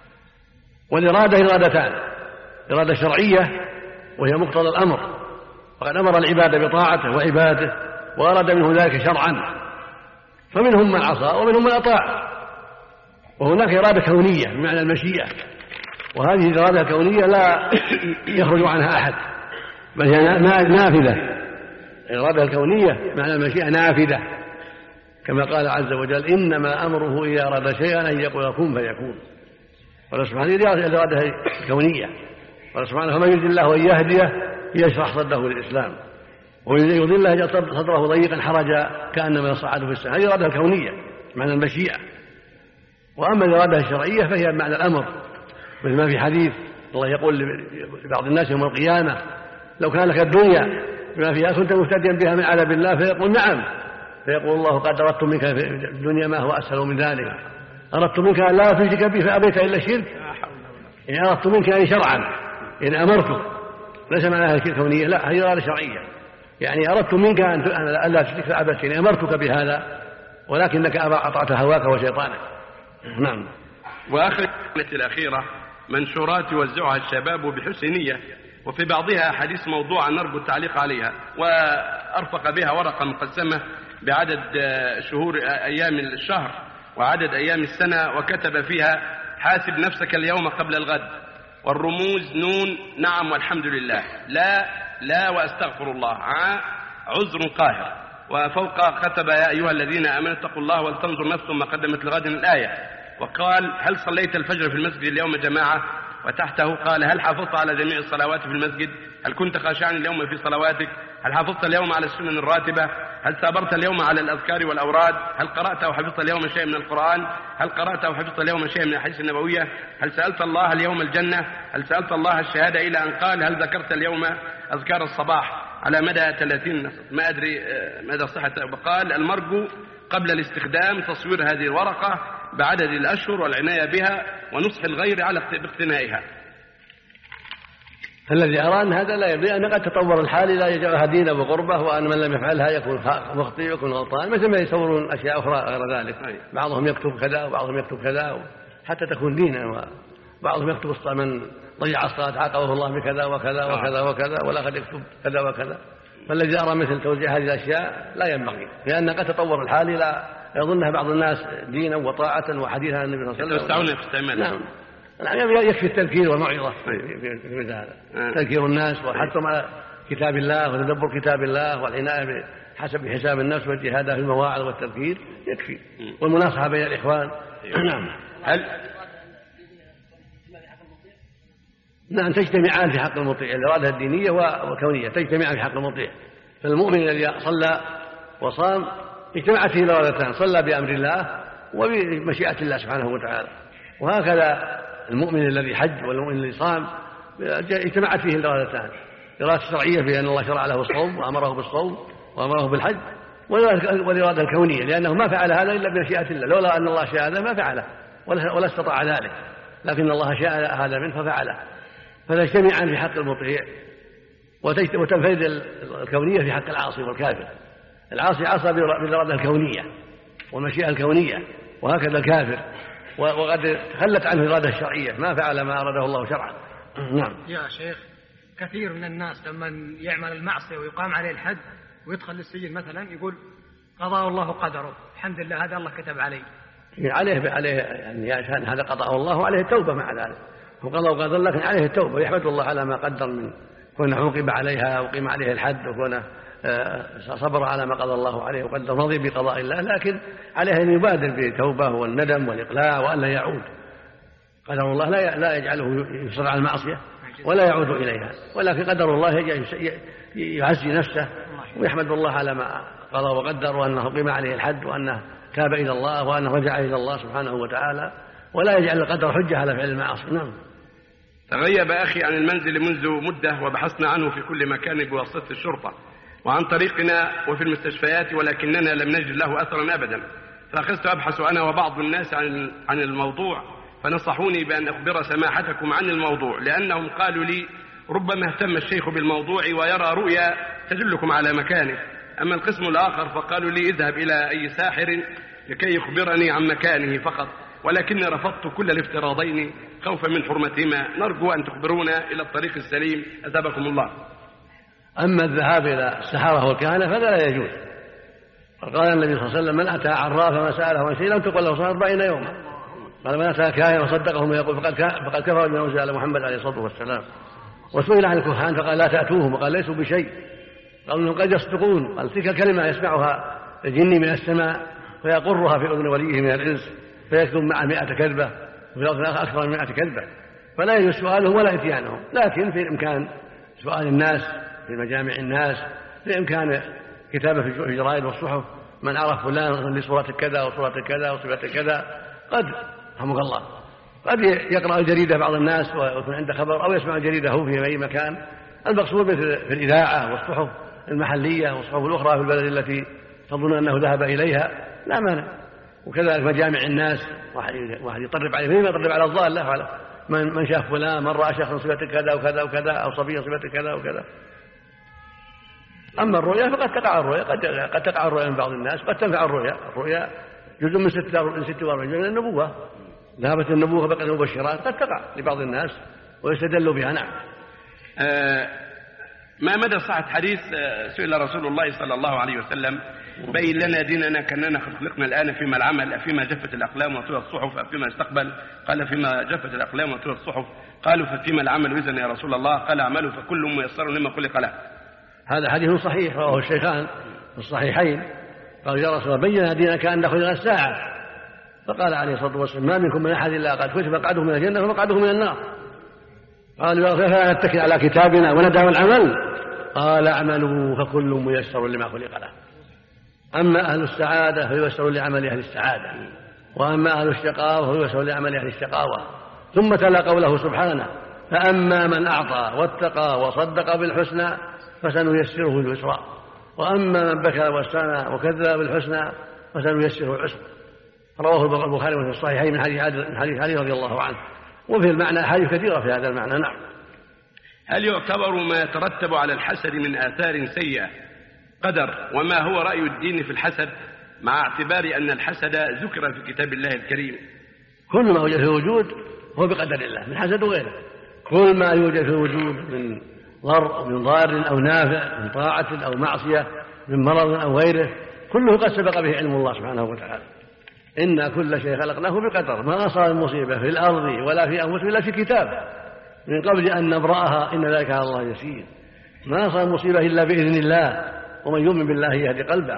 والإرادة إرادتان: إرادة شرعية وهي مقتضى الأمر، وقد أمر العباد بطاعته وعباده وأراد منه ذلك شرعا، فمنهم من عصى ومنهم من أطاع. وهناك إرادة كونية بمعنى المشيئة، وهذه الإرادة الكونية لا يخرج عنها أحد، بل هي نافذة. الإرادة الكونية معنى المشيئة نافذة، كما قال عز وجل: إنما أمره إذا أراد شيئا أن يقول كن فيكون. قال سبحانه: الإرادة كونية. قال سبحانه: فمن يريد الله أن يهديه يشرح صدره للإسلام، ومن يريد الله يجعل صدره ضيقا حرجا كأنما يصعد في السماء. هذه الإرادة الكونية معنى المشيئة. وأما الإرادة الشرعية فهي بمعنى الأمر، مثل ما في حديث الله يقول لبعض الناس يوم القيامة: لو كان لك الدنيا بما فيها كنت مفتديا بها من عذاب الله، فيقول: نعم. فيقول الله: قد أردت منك في الدنيا ما هو أسهل من ذلك، أردت منك أن لا تشرك بي فأبيت إلا الشرك. إن أردت منك يعني شرعا، إن أمرتك، ليس معناها كونية، لا، هي إرادة شرعية، يعني أردت منك أن لا تشرك فأبيت، يعني أمرتك بهذا، ولكنك أطعت هواك وشيطانك. نعم.
وآخر الأخيرة منشورات يوزعها الشباب بحسن نية، وفي بعضها أحاديث موضوعة نرجو التعليق عليها، وأرفق بها ورقة مقسمة بعدد شهور أيام الشهر وعدد أيام السنة، وكتب فيها: حاسب نفسك اليوم قبل الغد، والرموز نون نعم والحمد لله، لا وأستغفر الله، عذر قاهر، وفوق كتب: يا أيها الذين آمنوا اتقوا الله ولتنظر نفس ما قدمت لغد الآية. وقال: هل صليت الفجر في المسجد اليوم جماعة؟ وتحته قال: هل حافظت على جميع الصلوات في المسجد؟ هل كنت خاشعا اليوم في صلواتك؟ هل حافظت اليوم على السنن الراتبة؟ هل سابرت اليوم على الأذكار والأوراد؟ هل قرأت أو حفظت اليوم شيء من القرآن؟ هل قرأت أو حفظت اليوم شيء من الأحاديث النبوية؟ هل سألت الله اليوم الجنة؟ هل سألت الله الشهادة؟ إلى أن قال: هل ذكرت اليوم أذكار الصباح على مدى 30 ما أدري مدى صحة. وقال: المرجو قبل الاستخدام تصوير هذه الورقة بعدد الأشهر والعناية بها ونصح الغير على باقتنائها.
الذي أرى أن هذا لا يبدو أن قد تطور الحال لا يجعلها دينا وقربة، وأن من لم يفعلها يكون مخطئ ويكون غلطان، مثل ما يصورون أشياء أخرى غير ذلك. بعضهم يكتب كذا وبعضهم يكتب كذا حتى تكون دينا، وبعضهم يكتب من ضيع الصلاة عاقبه الله بكذا وكذا وكذا وكذا، ولا قد يكتب كذا وكذا. فالذي أرى مثل توزيع هذه الأشياء لا ينبغي، لأن قد تطور الحال لا يظنها بعض الناس دينا وطاعة وحديثا عن النبي صلى الله عليه وسلم. نعم، يكفي التذكير والموعظة في مثل هذا، تذكير الناس وحث مع كتاب الله وتدبر كتاب الله والعناية بحسب حساب النفس واجتهادها في المواعظ والتذكير يكفي، والمناصحة بين الإخوان. نعم تجتمعان في حق المطيع، الإرادة الدينية وكونية تجتمعان في حق المطيع. فالمؤمن الذي صلى وصام اجتمعت فيه الإرادتان، صلى بأمر الله وبمشيئة الله سبحانه وتعالى. وهكذا المؤمن الذي حج والمؤمن الذي صام اجتمعت فيه الإرادتان، إرادة الشرعية بأن الله شرع له الصوم وأمره بالصوم وأمره بالحج، والإرادة الكونية لأنه ما فعل هذا إلا بمشيئة الله، لولا أن الله شاء هذا ما فعله ولا استطاع ذلك، لكن الله شاء هذا منه ففعله. فتجتمعان في حق المطيع وتنفرد الكونية في حق العاصي والكافر. العاصي عصى بالإرادة الكونية والمشيئة الكونية، وهكذا الكافر، وقد تخلت عنه الإرادة الشرعية، ما فعل ما أراده الله شرعا. نعم
يا شيخ، كثير من الناس لما يعمل المعصية ويقام عليه الحد ويدخل للسجن مثلا يقول قضاء الله قدره، الحمد لله هذا الله كتب عليه
يعني عشان هذا قضاء الله وعليه التوبة مع ذلك، وقضى وقدر لكن عليه التوبة، يحمد الله على ما قدر من كونه عوقب عليها وقيم عليه الحد وكونه صبر على ما قضى الله عليه وقدر رضي بقضاء الله، لكن عليه أن يبادر بالتوبة والندم والإقلاع وأن لا يعود. قدر الله لا يجعله يصر على المعصية ولا يعود إليها، ولكن قدر الله يعزي نفسه ويحمد الله على ما قضى وقدر، وأنه قيم عليه الحد وأنه تاب إلى الله وأنه رجع إلى الله سبحانه وتعالى، ولا يجعل القدر حجة على فعل المعاصي. نعم.
تغيب أخي عن المنزل منذ مدة وبحثنا عنه في كل مكان بواسطة الشرطة وعن طريقنا وفي المستشفيات، ولكننا لم نجد له أثرا أبدا. فأخذت أبحث أنا وبعض الناس عن الموضوع، فنصحوني بأن أخبر سماحتكم عن الموضوع، لأنهم قالوا لي ربما اهتم الشيخ بالموضوع ويرى رؤيا تدلكم على مكانه. أما القسم الآخر فقالوا لي اذهب إلى أي ساحر لكي يخبرني عن مكانه فقط، ولكني رفضت كل الافتراضين خوفا من حرمتهما. نرجو أن تخبرونا إلى الطريق السليم أثابكم الله.
أما الذهاب إلى السحرة والكهنة فلا لا يجوز. قال النبي صلى الله عليه وسلم من أتى عرافا فسأله عن شيء لم تقل له صلاة 40 يوما. قال من أتى كاهنا وصدقه ما يقول فقد كفر بما أنزل على محمد عليه الصلاة والسلام. وسئل عن الكهان فقال لا تأتوهم، وقال ليسوا بشيء. قالوا انهم قد يصدقون، قال تلك كلمة يسمعها الجني من السماء فيقرها في أذن وليه من الإنس فيكتب مع 100 كذبة وفي الآخر أكثر من 100 كذبة، فلا يجوز سؤالهم ولا إتيانهم. لكن في الإمكان سؤال الناس في مجامع الناس، في إمكان كتابة في الجرائد والصحف من عرف فلان لصورة كذا وصورة كذا وصفة كذا، قد رحمك الله قد يقرأ الجريدة بعض الناس ويكون عنده خبر، أو يسمع الجريدة هو في أي مكان. المقصود مثل في الإذاعة والصحف المحلية والصحف الأخرى في البلد التي تظن أنه ذهب إليها لا مانع. وكذلك مجامع الناس واحد يطرب عليه، فيما يطرب على الضالة، من شاف فلان، من رأى شخص صفة كذا وكذا وكذا أو صبية صفة كذا وكذا. أما الرؤيا فقد تقع الرؤيا، قد تقع الرؤيا من بعض الناس، قد تنفع الرؤيا جزء من 46 من النبوة، ذهبت النبوة بقت المبشرات، قد تقع لبعض الناس ويستدل بها. نعم.
ما مدى صحة حديث سئل رسول الله صلى الله عليه وسلم بين لنا ديننا كأننا خلقنا الآن فيما العمل فيما جفت الأقلام وطويت الصحف فيما استقبل؟ قال فيما جفت الأقلام وطويت الصحف. قالوا ففيما العمل إذن يا رسول الله؟ قال اعملوا فكل ميسر لما خلق له.
هذا حديث صحيح رواه الشيخان في الصحيحين. قال يا رسول الله بين ديننا كأن خلق الساعة، فقال عليه الصلاة والسلام ما منكم من أحد إلا قد كتب مقعده من الجنة ومقعده من النار. قالوا يا أخي نتكل على كتابنا وندع العمل. قال اعملوا فكل ميسر لما خلق له. أما أهل السعادة فييسرون لعمل أهل السعادة، وأما أهل الشقاوة فييسرون لعمل أهل الشقاوة. ثم تلا قوله سبحانه: فأما من أعطى واتقى وصدق بالحسنى فسنيسره لليسرى، وأما من بكى واستغنى وكذب بالحسنى فسنيسره العسرى. رواه البخاري في الصحيحين من حديث علي رضي الله عنه. وفي المعنى حديث كثيرة في هذا المعنى. نعم.
هل يعتبر ما يترتب على الحسد من آثار سيئة قدر؟ وما هو رأي الدين في الحسد مع اعتبار أن الحسد ذكر في كتاب الله الكريم؟
كل ما يوجد في الوجود هو بقدر الله من حسد وغيره. كل ما يوجد في الوجود من ضار أو نافع، من طاعة أو معصية، من مرض أو غيره، كله قد سبق به علم الله سبحانه وتعالى. إنا كل شيء خلقناه بقدر، ما أصاب المصيبة في الأرض ولا في أنفسهم إلا في كتاب من قبل أن نبرأها، إن ذلك على الله يسير. ما أصاب المصيبة إلا بإذن الله، ومن يؤمن بالله يهدي قلبه.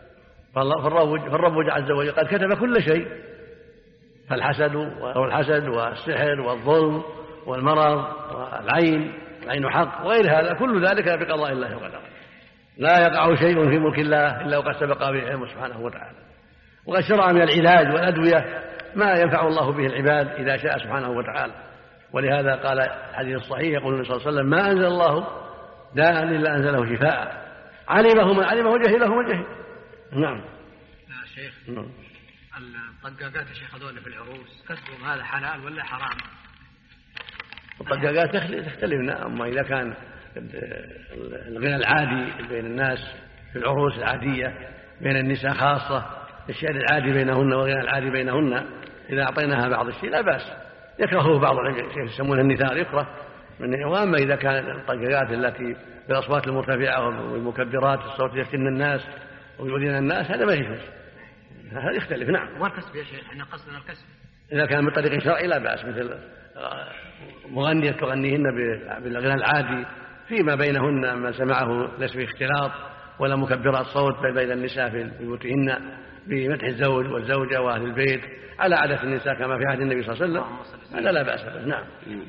فالرب عز وجل قد كتب كل شيء، فالحسد والسحر والظلم والمرض والعين حق وغير هذا، كل ذلك بقضاء الله وقدره. لا يقع شيء في ملك الله إلا وقد سبق به علمه سبحانه وتعالى. وقد شرع من العلاج والأدوية ما ينفع الله به العباد إذا شاء سبحانه وتعالى. ولهذا قال الحديث الصحيح يقول النبي صلى الله عليه وسلم: ما أنزل الله داء إلا أنزله شفاء، علمه من علمه وجهله من جهل. نعم.
يا شيخ، الطقاقات يا شيخ هذول في العروس كسبهم هذا حلال ولا حرام؟
الطقاقات تختلفنا. أما إذا كان الغنى العادي بين الناس في العروس العادية بين النساء خاصة، الشيء العادي بينهن والغنى العادي بينهن، إذا أعطيناها بعض الشيء لا بأس. يكرهه بعض يسمونه النثار، يكره. وأما إذا كان الطقاقات التي بالأصوات المرتفعة والمكبرات الصوت يفتن الناس ويؤذين الناس، هذا ما يجوز، هذا يختلف. نعم.
والكسب يا شيخ، احنا قصدنا الكسب.
إذا كان من طريق شرعي لا بأس، مثل مغنية تغنيهن بالغنى العادي فيما بينهن ما سمعه ليس في اختلاط ولا مكبرات صوت بين النساء في بيوتهن بمدح الزوج والزوجة وأهل البيت على عادة النساء كما في عهد النبي صلى الله عليه وسلم، هذا لا بأس به. نعم.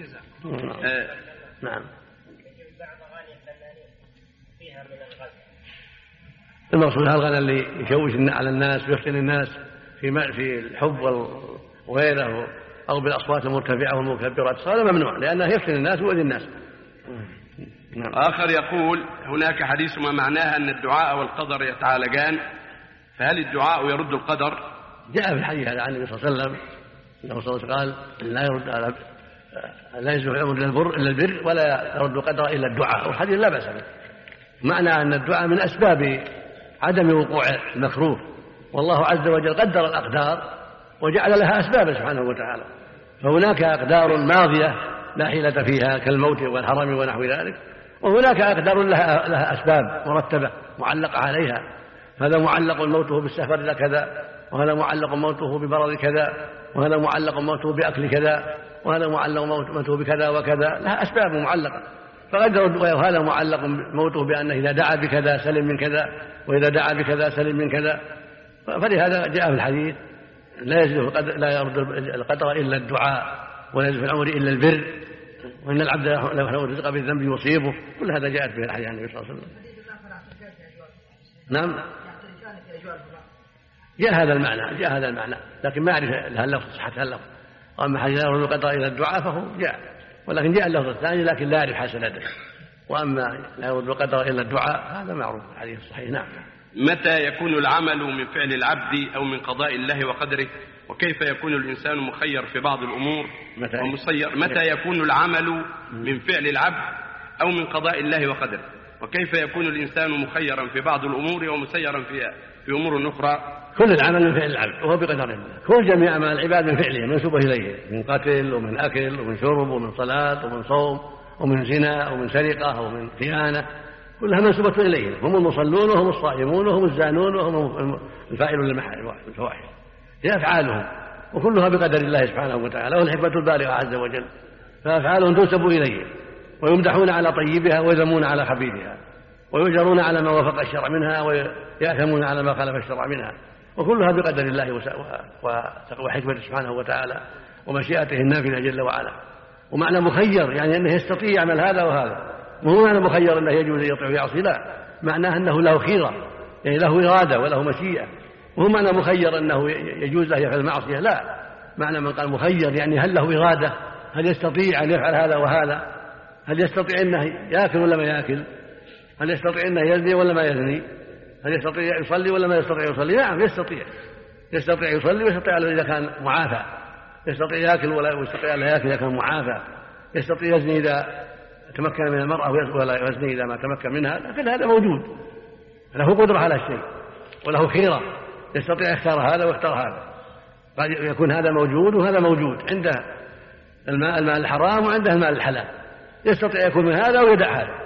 نعم. المقصود هالغنى اللي يشوش على الناس ويفتن الناس في الحب وغيره أو بالأصوات المرتفعة والمكبرات، هذا ممنوع لأنه يفتن الناس ويؤذي الناس.
نعم. آخر يقول: هناك حديث ما معناه أن الدعاء والقدر يتعالجان، فهل الدعاء يرد القدر؟
جاء في الحديث هذا عن النبي صلى الله عليه وسلم أنه صلى الله عليه وسلم قال لا يزول الأمر إلا البر ولا يرد القدر إلا الدعاء، والحديث لا بأس به. معنى أن الدعاء من أسباب عدم وقوع المكروه، والله عز وجل قدر الأقدار وجعل لها أسباب سبحانه وتعالى. فهناك أقدار ماضية لا حيلة فيها كالموت والهرم ونحو ذلك، وهناك أقدار لها أسباب مرتبة معلقة عليها. هذا معلق موته بالسفر إلى كذا، وهذا معلق موته بمرض كذا، وهذا معلق موته بأكل كذا، وهذا معلق موته بكذا وكذا، لها أسباب معلقة. وهذا معلق موته بأنه إذا دعا بكذا سلم من كذا، وإذا دعا بكذا سلم من كذا. فلهذا جاء في الحديث: لا يرد القدر إلا الدعاء، ولا يزيد في العمر إلا البر، وإن العبد لو رزق بالذنب يصيبه. كل هذا جاءت به الحديث عن النبي صلى الله عليه وسلم. نعم. جاء هذا المعنى لكن ما أعرف هل لفظ صحة اللفظ. وأما حديث لا يرد القدر إلا الدعاء فهو جاء، ولكن جاء اللفظ الثاني لكن لا أعرف حسنته. وأما لا يرد القدر إلا الدعاء هذا معروف الحديث الصحيح. نعم.
متى يكون العمل من فعل العبد أو من قضاء الله وقدره؟ وكيف يكون الإنسان مخير في بعض الأمور ومسير؟ متى يكون العمل من فعل العبد أو من قضاء الله وقدره؟ وكيف يكون الإنسان مخيرا في بعض الأمور ومسيرا في أمور أخرى؟
كل العمل من فعل العبد وهو بقدر الله. كل جميع أعمال العباد من فعله منسوبة إليه، من قتل ومن أكل ومن شرب ومن صلاة ومن صوم ومن زنا ومن سرقة ومن خيانة، كلها منسوبة إليه. هم المصلون وهم الصائمون وهم الزانون وهم الفاعلون للفواحش، هي أفعالهم وكلها بقدر الله سبحانه وتعالى، والحكمة البالغة عز وجل. فأفعالهم تنسب إليه، ويمدحون على طيبها ويذمون على خبيثها، ويجرون على ما وافق الشرع منها ويأثمون على ما خالف الشرع منها، وكلها بقدر الله وحكمته سبحانه وتعالى ومشيئته النافذة جل وعلا. ومعنى مخير يعني أنه يستطيع يعمل هذا وهذا، مو معنى مخير أنه يجوز يطيع ويعصي، لا، معناه أنه له خيرة يعني له إرادة وله مشيئة، وهو معنى مخير أنه يجوز له يفعل المعصية، لا، معنى من قال مخير يعني هل له إرادة، هل يستطيع أن يفعل هذا وهذا، هل يستطيع أنه يأكل ولا ما يأكل، هل يستطيع أنه يزني ولا ما يزني، هل يستطيع يصلي ولا ما يستطيع يصلي. نعم يستطيع يصلي ويستطيع إذا كان معافى، يستطيع يأكل ولا يستطيع لا يأكل إذا كان معافى، يستطيع يزني إذا تمكن من المرأة ولا يزني إذا ما تمكن منها، لكن هذا موجود، له قدرة على الشيء وله خيرة، يستطيع يختار هذا ويختار هذا، قد يكون هذا موجود وهذا موجود، عنده المال الحرام وعنده المال الحلال، يستطيع يكون من هذا ويدع هذا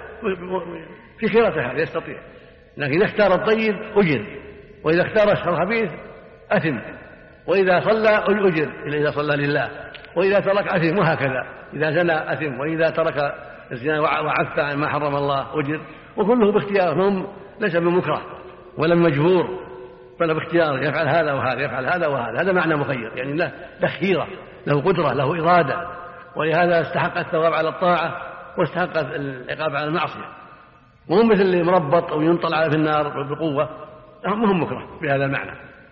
في خيرته، هذا يستطيع، لكن إذا اختار الطيب أجر، وإذا اختار الخبيث أثم، وإذا صلى أجر إذا صلى لله، وإذا ترك أثم، وهكذا إذا زنى أثم، وإذا ترك الزنا وعفى عن ما حرم الله أجر، وكله باختيارهم، ليس بمكره ولا مجبور، بل باختيار يفعل هذا وهذا، يفعل هذا وهذا، هذا معنى مخير يعني له خيرة، له قدرة، له إرادة، ولهذا استحق الثواب على الطاعة واستحق العقاب على المعصية، مو مثل اللي مربط أو ينطل في النار بقوة، مهم مكره بهذا المعنى.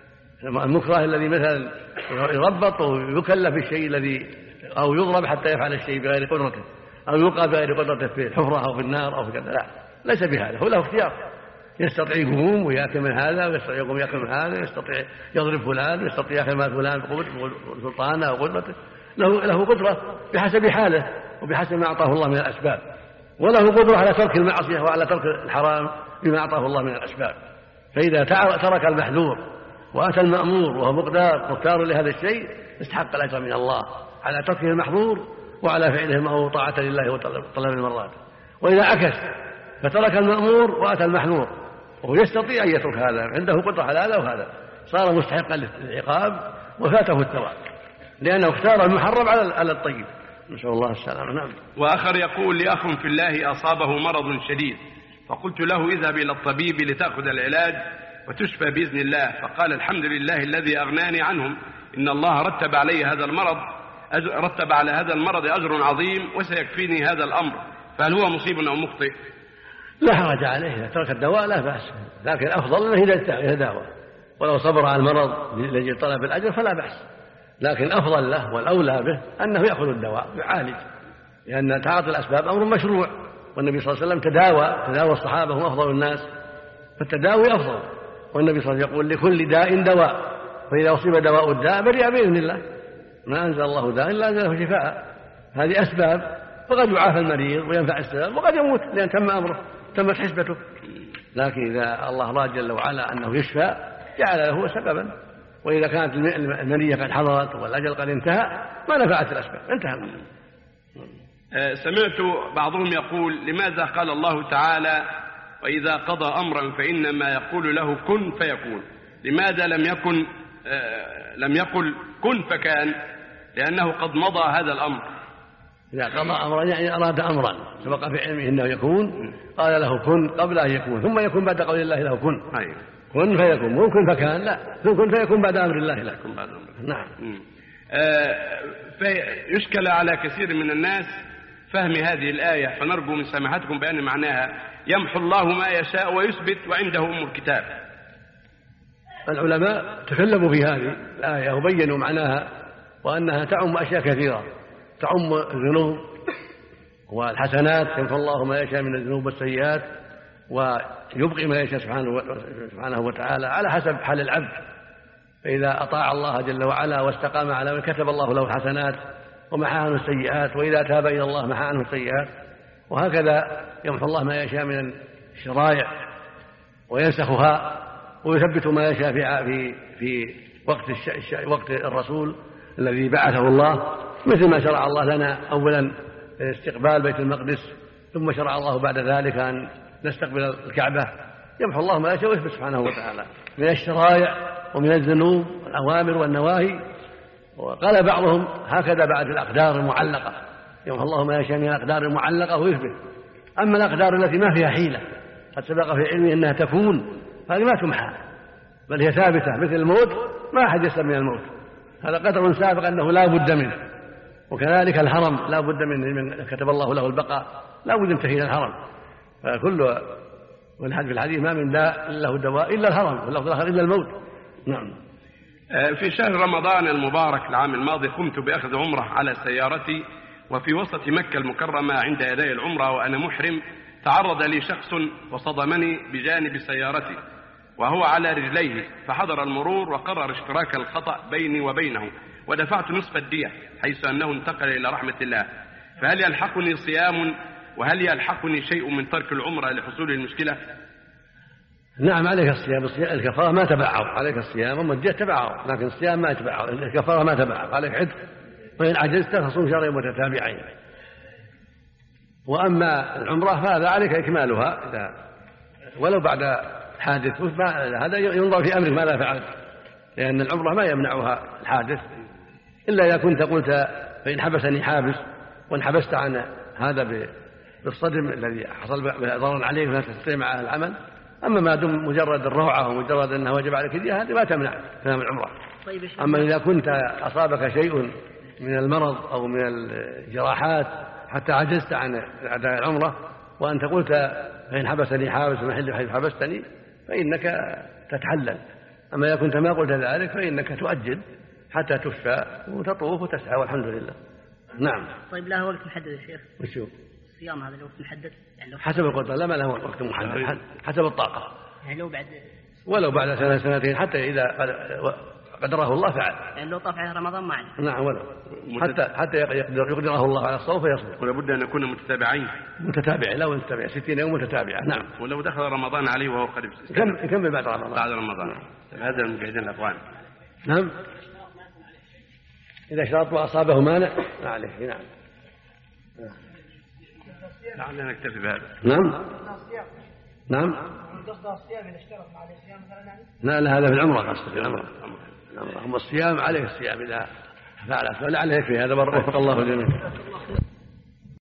المكره الذي مثلا يربط ويكلف الشيء الذي أو يضرب حتى يفعل الشيء بغير قدرته، أو يلقى بغير قدرته في الحفرة أو في النار أو في كذا، لا، ليس بهذا، هو له اختيار، يستطيع يقوم ويأكل من هذا، ويستطيع يقوم يأكل من هذا، يستطيع يضرب فلان، ويستطيع يأكل مال فلان بسلطانه أو قدرته، له قدرة بحسب حاله وبحسب ما أعطاه الله من الأسباب، وله قدرة على ترك المعصية وعلى ترك الحرام بما أعطاه الله من الأسباب. فإذا ترك المحذور وأتى المأمور وهو مختار لهذا الشيء استحق الأجر من الله على تركه المحظور وعلى فعله المأمور طاعة لله وطلب المرضات. وإذا عكس فترك المأمور وأتى المحظور وهو يستطيع أن يترك هذا، عنده قدرة على هذا وهذا، صار مستحقا للعقاب وفاته الثواب لأنه اختار المحرم على الطيب، نسأل الله السلامة. نعم.
وآخر يقول: لأخ في الله أصابه مرض شديد، فقلت له: اذهب إلى الطبيب لتأخذ العلاج وتشفى بإذن الله، فقال: الحمد لله الذي أغناني عنهم، إن الله رتب على هذا المرض أجر عظيم وسيكفيني هذا الأمر، فهل هو مصيب أو مخطئ؟
لا حرج عليه، إذا ترك الدواء لا بأس، لكن أفضل أنه يتداوى، ولو صبر على المرض لأجل طلب الأجر فلا بأس، لكن أفضل له والأولى به أنه يأخذ الدواء يعالج، لأن تعاطي الأسباب أمر مشروع، والنبي صلى الله عليه وسلم تداوى الصحابة هم أفضل الناس، فالتداوي أفضل، والنبي صلى الله عليه وسلم يقول: لكل داء دواء، فإذا أصيب دواء الداء برئ بإذن الله، ما أنزل الله داء إلا أنزله شفاء. هذه أسباب، فقد يعافى المريض وينفع السبب وقد يموت لأن تم أمره، تمت حسبته، لكن إذا الله راد جل وعلا أنه يشفى جعل له سببا، وإذا كانت المنية قد حضرت والأجل قد انتهى ما نفعت الأسباب، انتهى.
سمعت بعضهم يقول: لماذا قال الله تعالى: وإذا قضى أمرا فإنما يقول له كن فيكون؟ لماذا لم يقل كن فكان؟ لأنه قد مضى هذا الأمر.
إذا قضى أمرا يعني أراد أمرا سبق في علمه أنه يكون، قال له كن قبل أن يكون، ثم يكون بعد قول الله له كن. كن فيكون، مو كن فكان، لا، كن فيكون بعد أمر الله له. نعم.
فيشكل على كثير من الناس فهم هذه الآية، فنرجو من سماحتكم بأن معناها: يمحو الله ما يشاء ويثبت وعنده أم الكتاب.
العلماء تكلموا في هذه الآية وبينوا معناها، وأنها تعم أشياء كثيرة، تعم الذنوب والحسنات، يمحو الله ما يشاء من الذنوب والسيئات ويبقي ما يشاء سبحانه وتعالى على حسب حال العبد، فإذا أطاع الله جل وعلا واستقام على ما كتب الله له الحسنات ومحى عنه السيئات، وإذا تاب إلى الله محى عنه السيئات، وهكذا يمحو الله ما يشاء من الشرائع وينسخها ويثبت ما يشاء في وقت الرسول الذي بعثه الله، مثل ما شرع الله لنا أولا استقبال بيت المقدس، ثم شرع الله بعد ذلك أن نستقبل الكعبة. يمحو الله ما يشاء ويثبت سبحانه وتعالى من الشرائع ومن الذنوب والأوامر والنواهي. وقال بعضهم هكذا بعد الأقدار المعلقة، يمحو الله ما يشاء من الأقدار المعلقة ويثبت. أما الأقدار التي ما فيها حيلة قد سبق في علمه أنها تكون، هذه ما تمحى بل هي ثابتة، مثل الموت ما أحد يسلم من الموت، هذا قدر سابق أنه لا بد منه، وكذلك الحرم لا بد من كتب الله له البقاء لا بد ينتهي إلى الحرم. فكل والحديث في الحديث ما من داء له دواء إلا الحرم واللفظ الآخر إلا الموت. نعم.
في شهر رمضان المبارك العام الماضي قمت بأخذ عمرة على سيارتي، وفي وسط مكة المكرمة عند أداء العمرة وأنا محرم تعرض لي شخص وصدمني بجانب سيارتي وهو على رجليه، فحضر المرور وقرر اشتراك الخطأ بيني وبينه ودفعت نصف الدية حيث أنه انتقل إلى رحمة الله. فهل يلحقني صيام وهل يلحقني شيء من ترك العمرة لحصول المشكلة؟
نعم عليك الصيام. الكفارة ما تبعه عليك الصيام، أما الدية تبعه لكن الصيام ما يتبعه، الكفارة ما تبعه عليك عتق، وإن عجزت فصوم شهرين متتابعين. وأما العمرة فهذا عليك إكمالها ولو بعد حادث، هذا ينظر في أمرك ماذا فعلت، لأن العمرة ما يمنعها الحادث إلا إذا كنت قلت فإن حبسني حابس وانحبست عن هذا بالصدم الذي حصل ضرر عليك فلا تستطيع معه العمل. أما ما دم مجرد الروعة ومجرد أنه واجب عليك الدية هذه ما تمنع تمام العمرة. أما إذا كنت أصابك شيء من المرض أو من الجراحات حتى عجزت عن أداء العمرة وأنت قلت فإن حبسني حابس ومحل حيث حبستني فإنك تتحلل. أما إذا كنت ما قلت ذلك فإنك تؤجل حتى تشفى وتطوف وتسعى والحمد لله. نعم.
طيب له وقت محدد يا شيخ؟
وشو؟
الصيام هذا الوقت محدد؟ يعني
حسب القدرة، لا ما له وقت محدد، حسب الطاقة.
يعني
ولو بعد سنة سنتين حتى إذا قدره الله فعل.
يعني لو طاف عليه رمضان ما عليه.
نعم ولو حتى يقدره الله على الصوم فيصبر.
ولا بد أن نكون متتابعين.
متتابعين لا متتابعين 60 يوم متتابعة. نعم.
ولو دخل رمضان عليه وهو قريب
يكمل بعد رمضان.
بعد رمضان. هذا المجاهدين الأخوان.
نعم. إذا شرط وأصابه مانع ما عليه. نعم.
لعلنا نكتفي بهذا.
نعم. نعم. لا هذا في العمرة قصد في العمرة. أما الصيام عليه الصيام إذا فعل فلعله يكفي هذا وفق الله الجميع.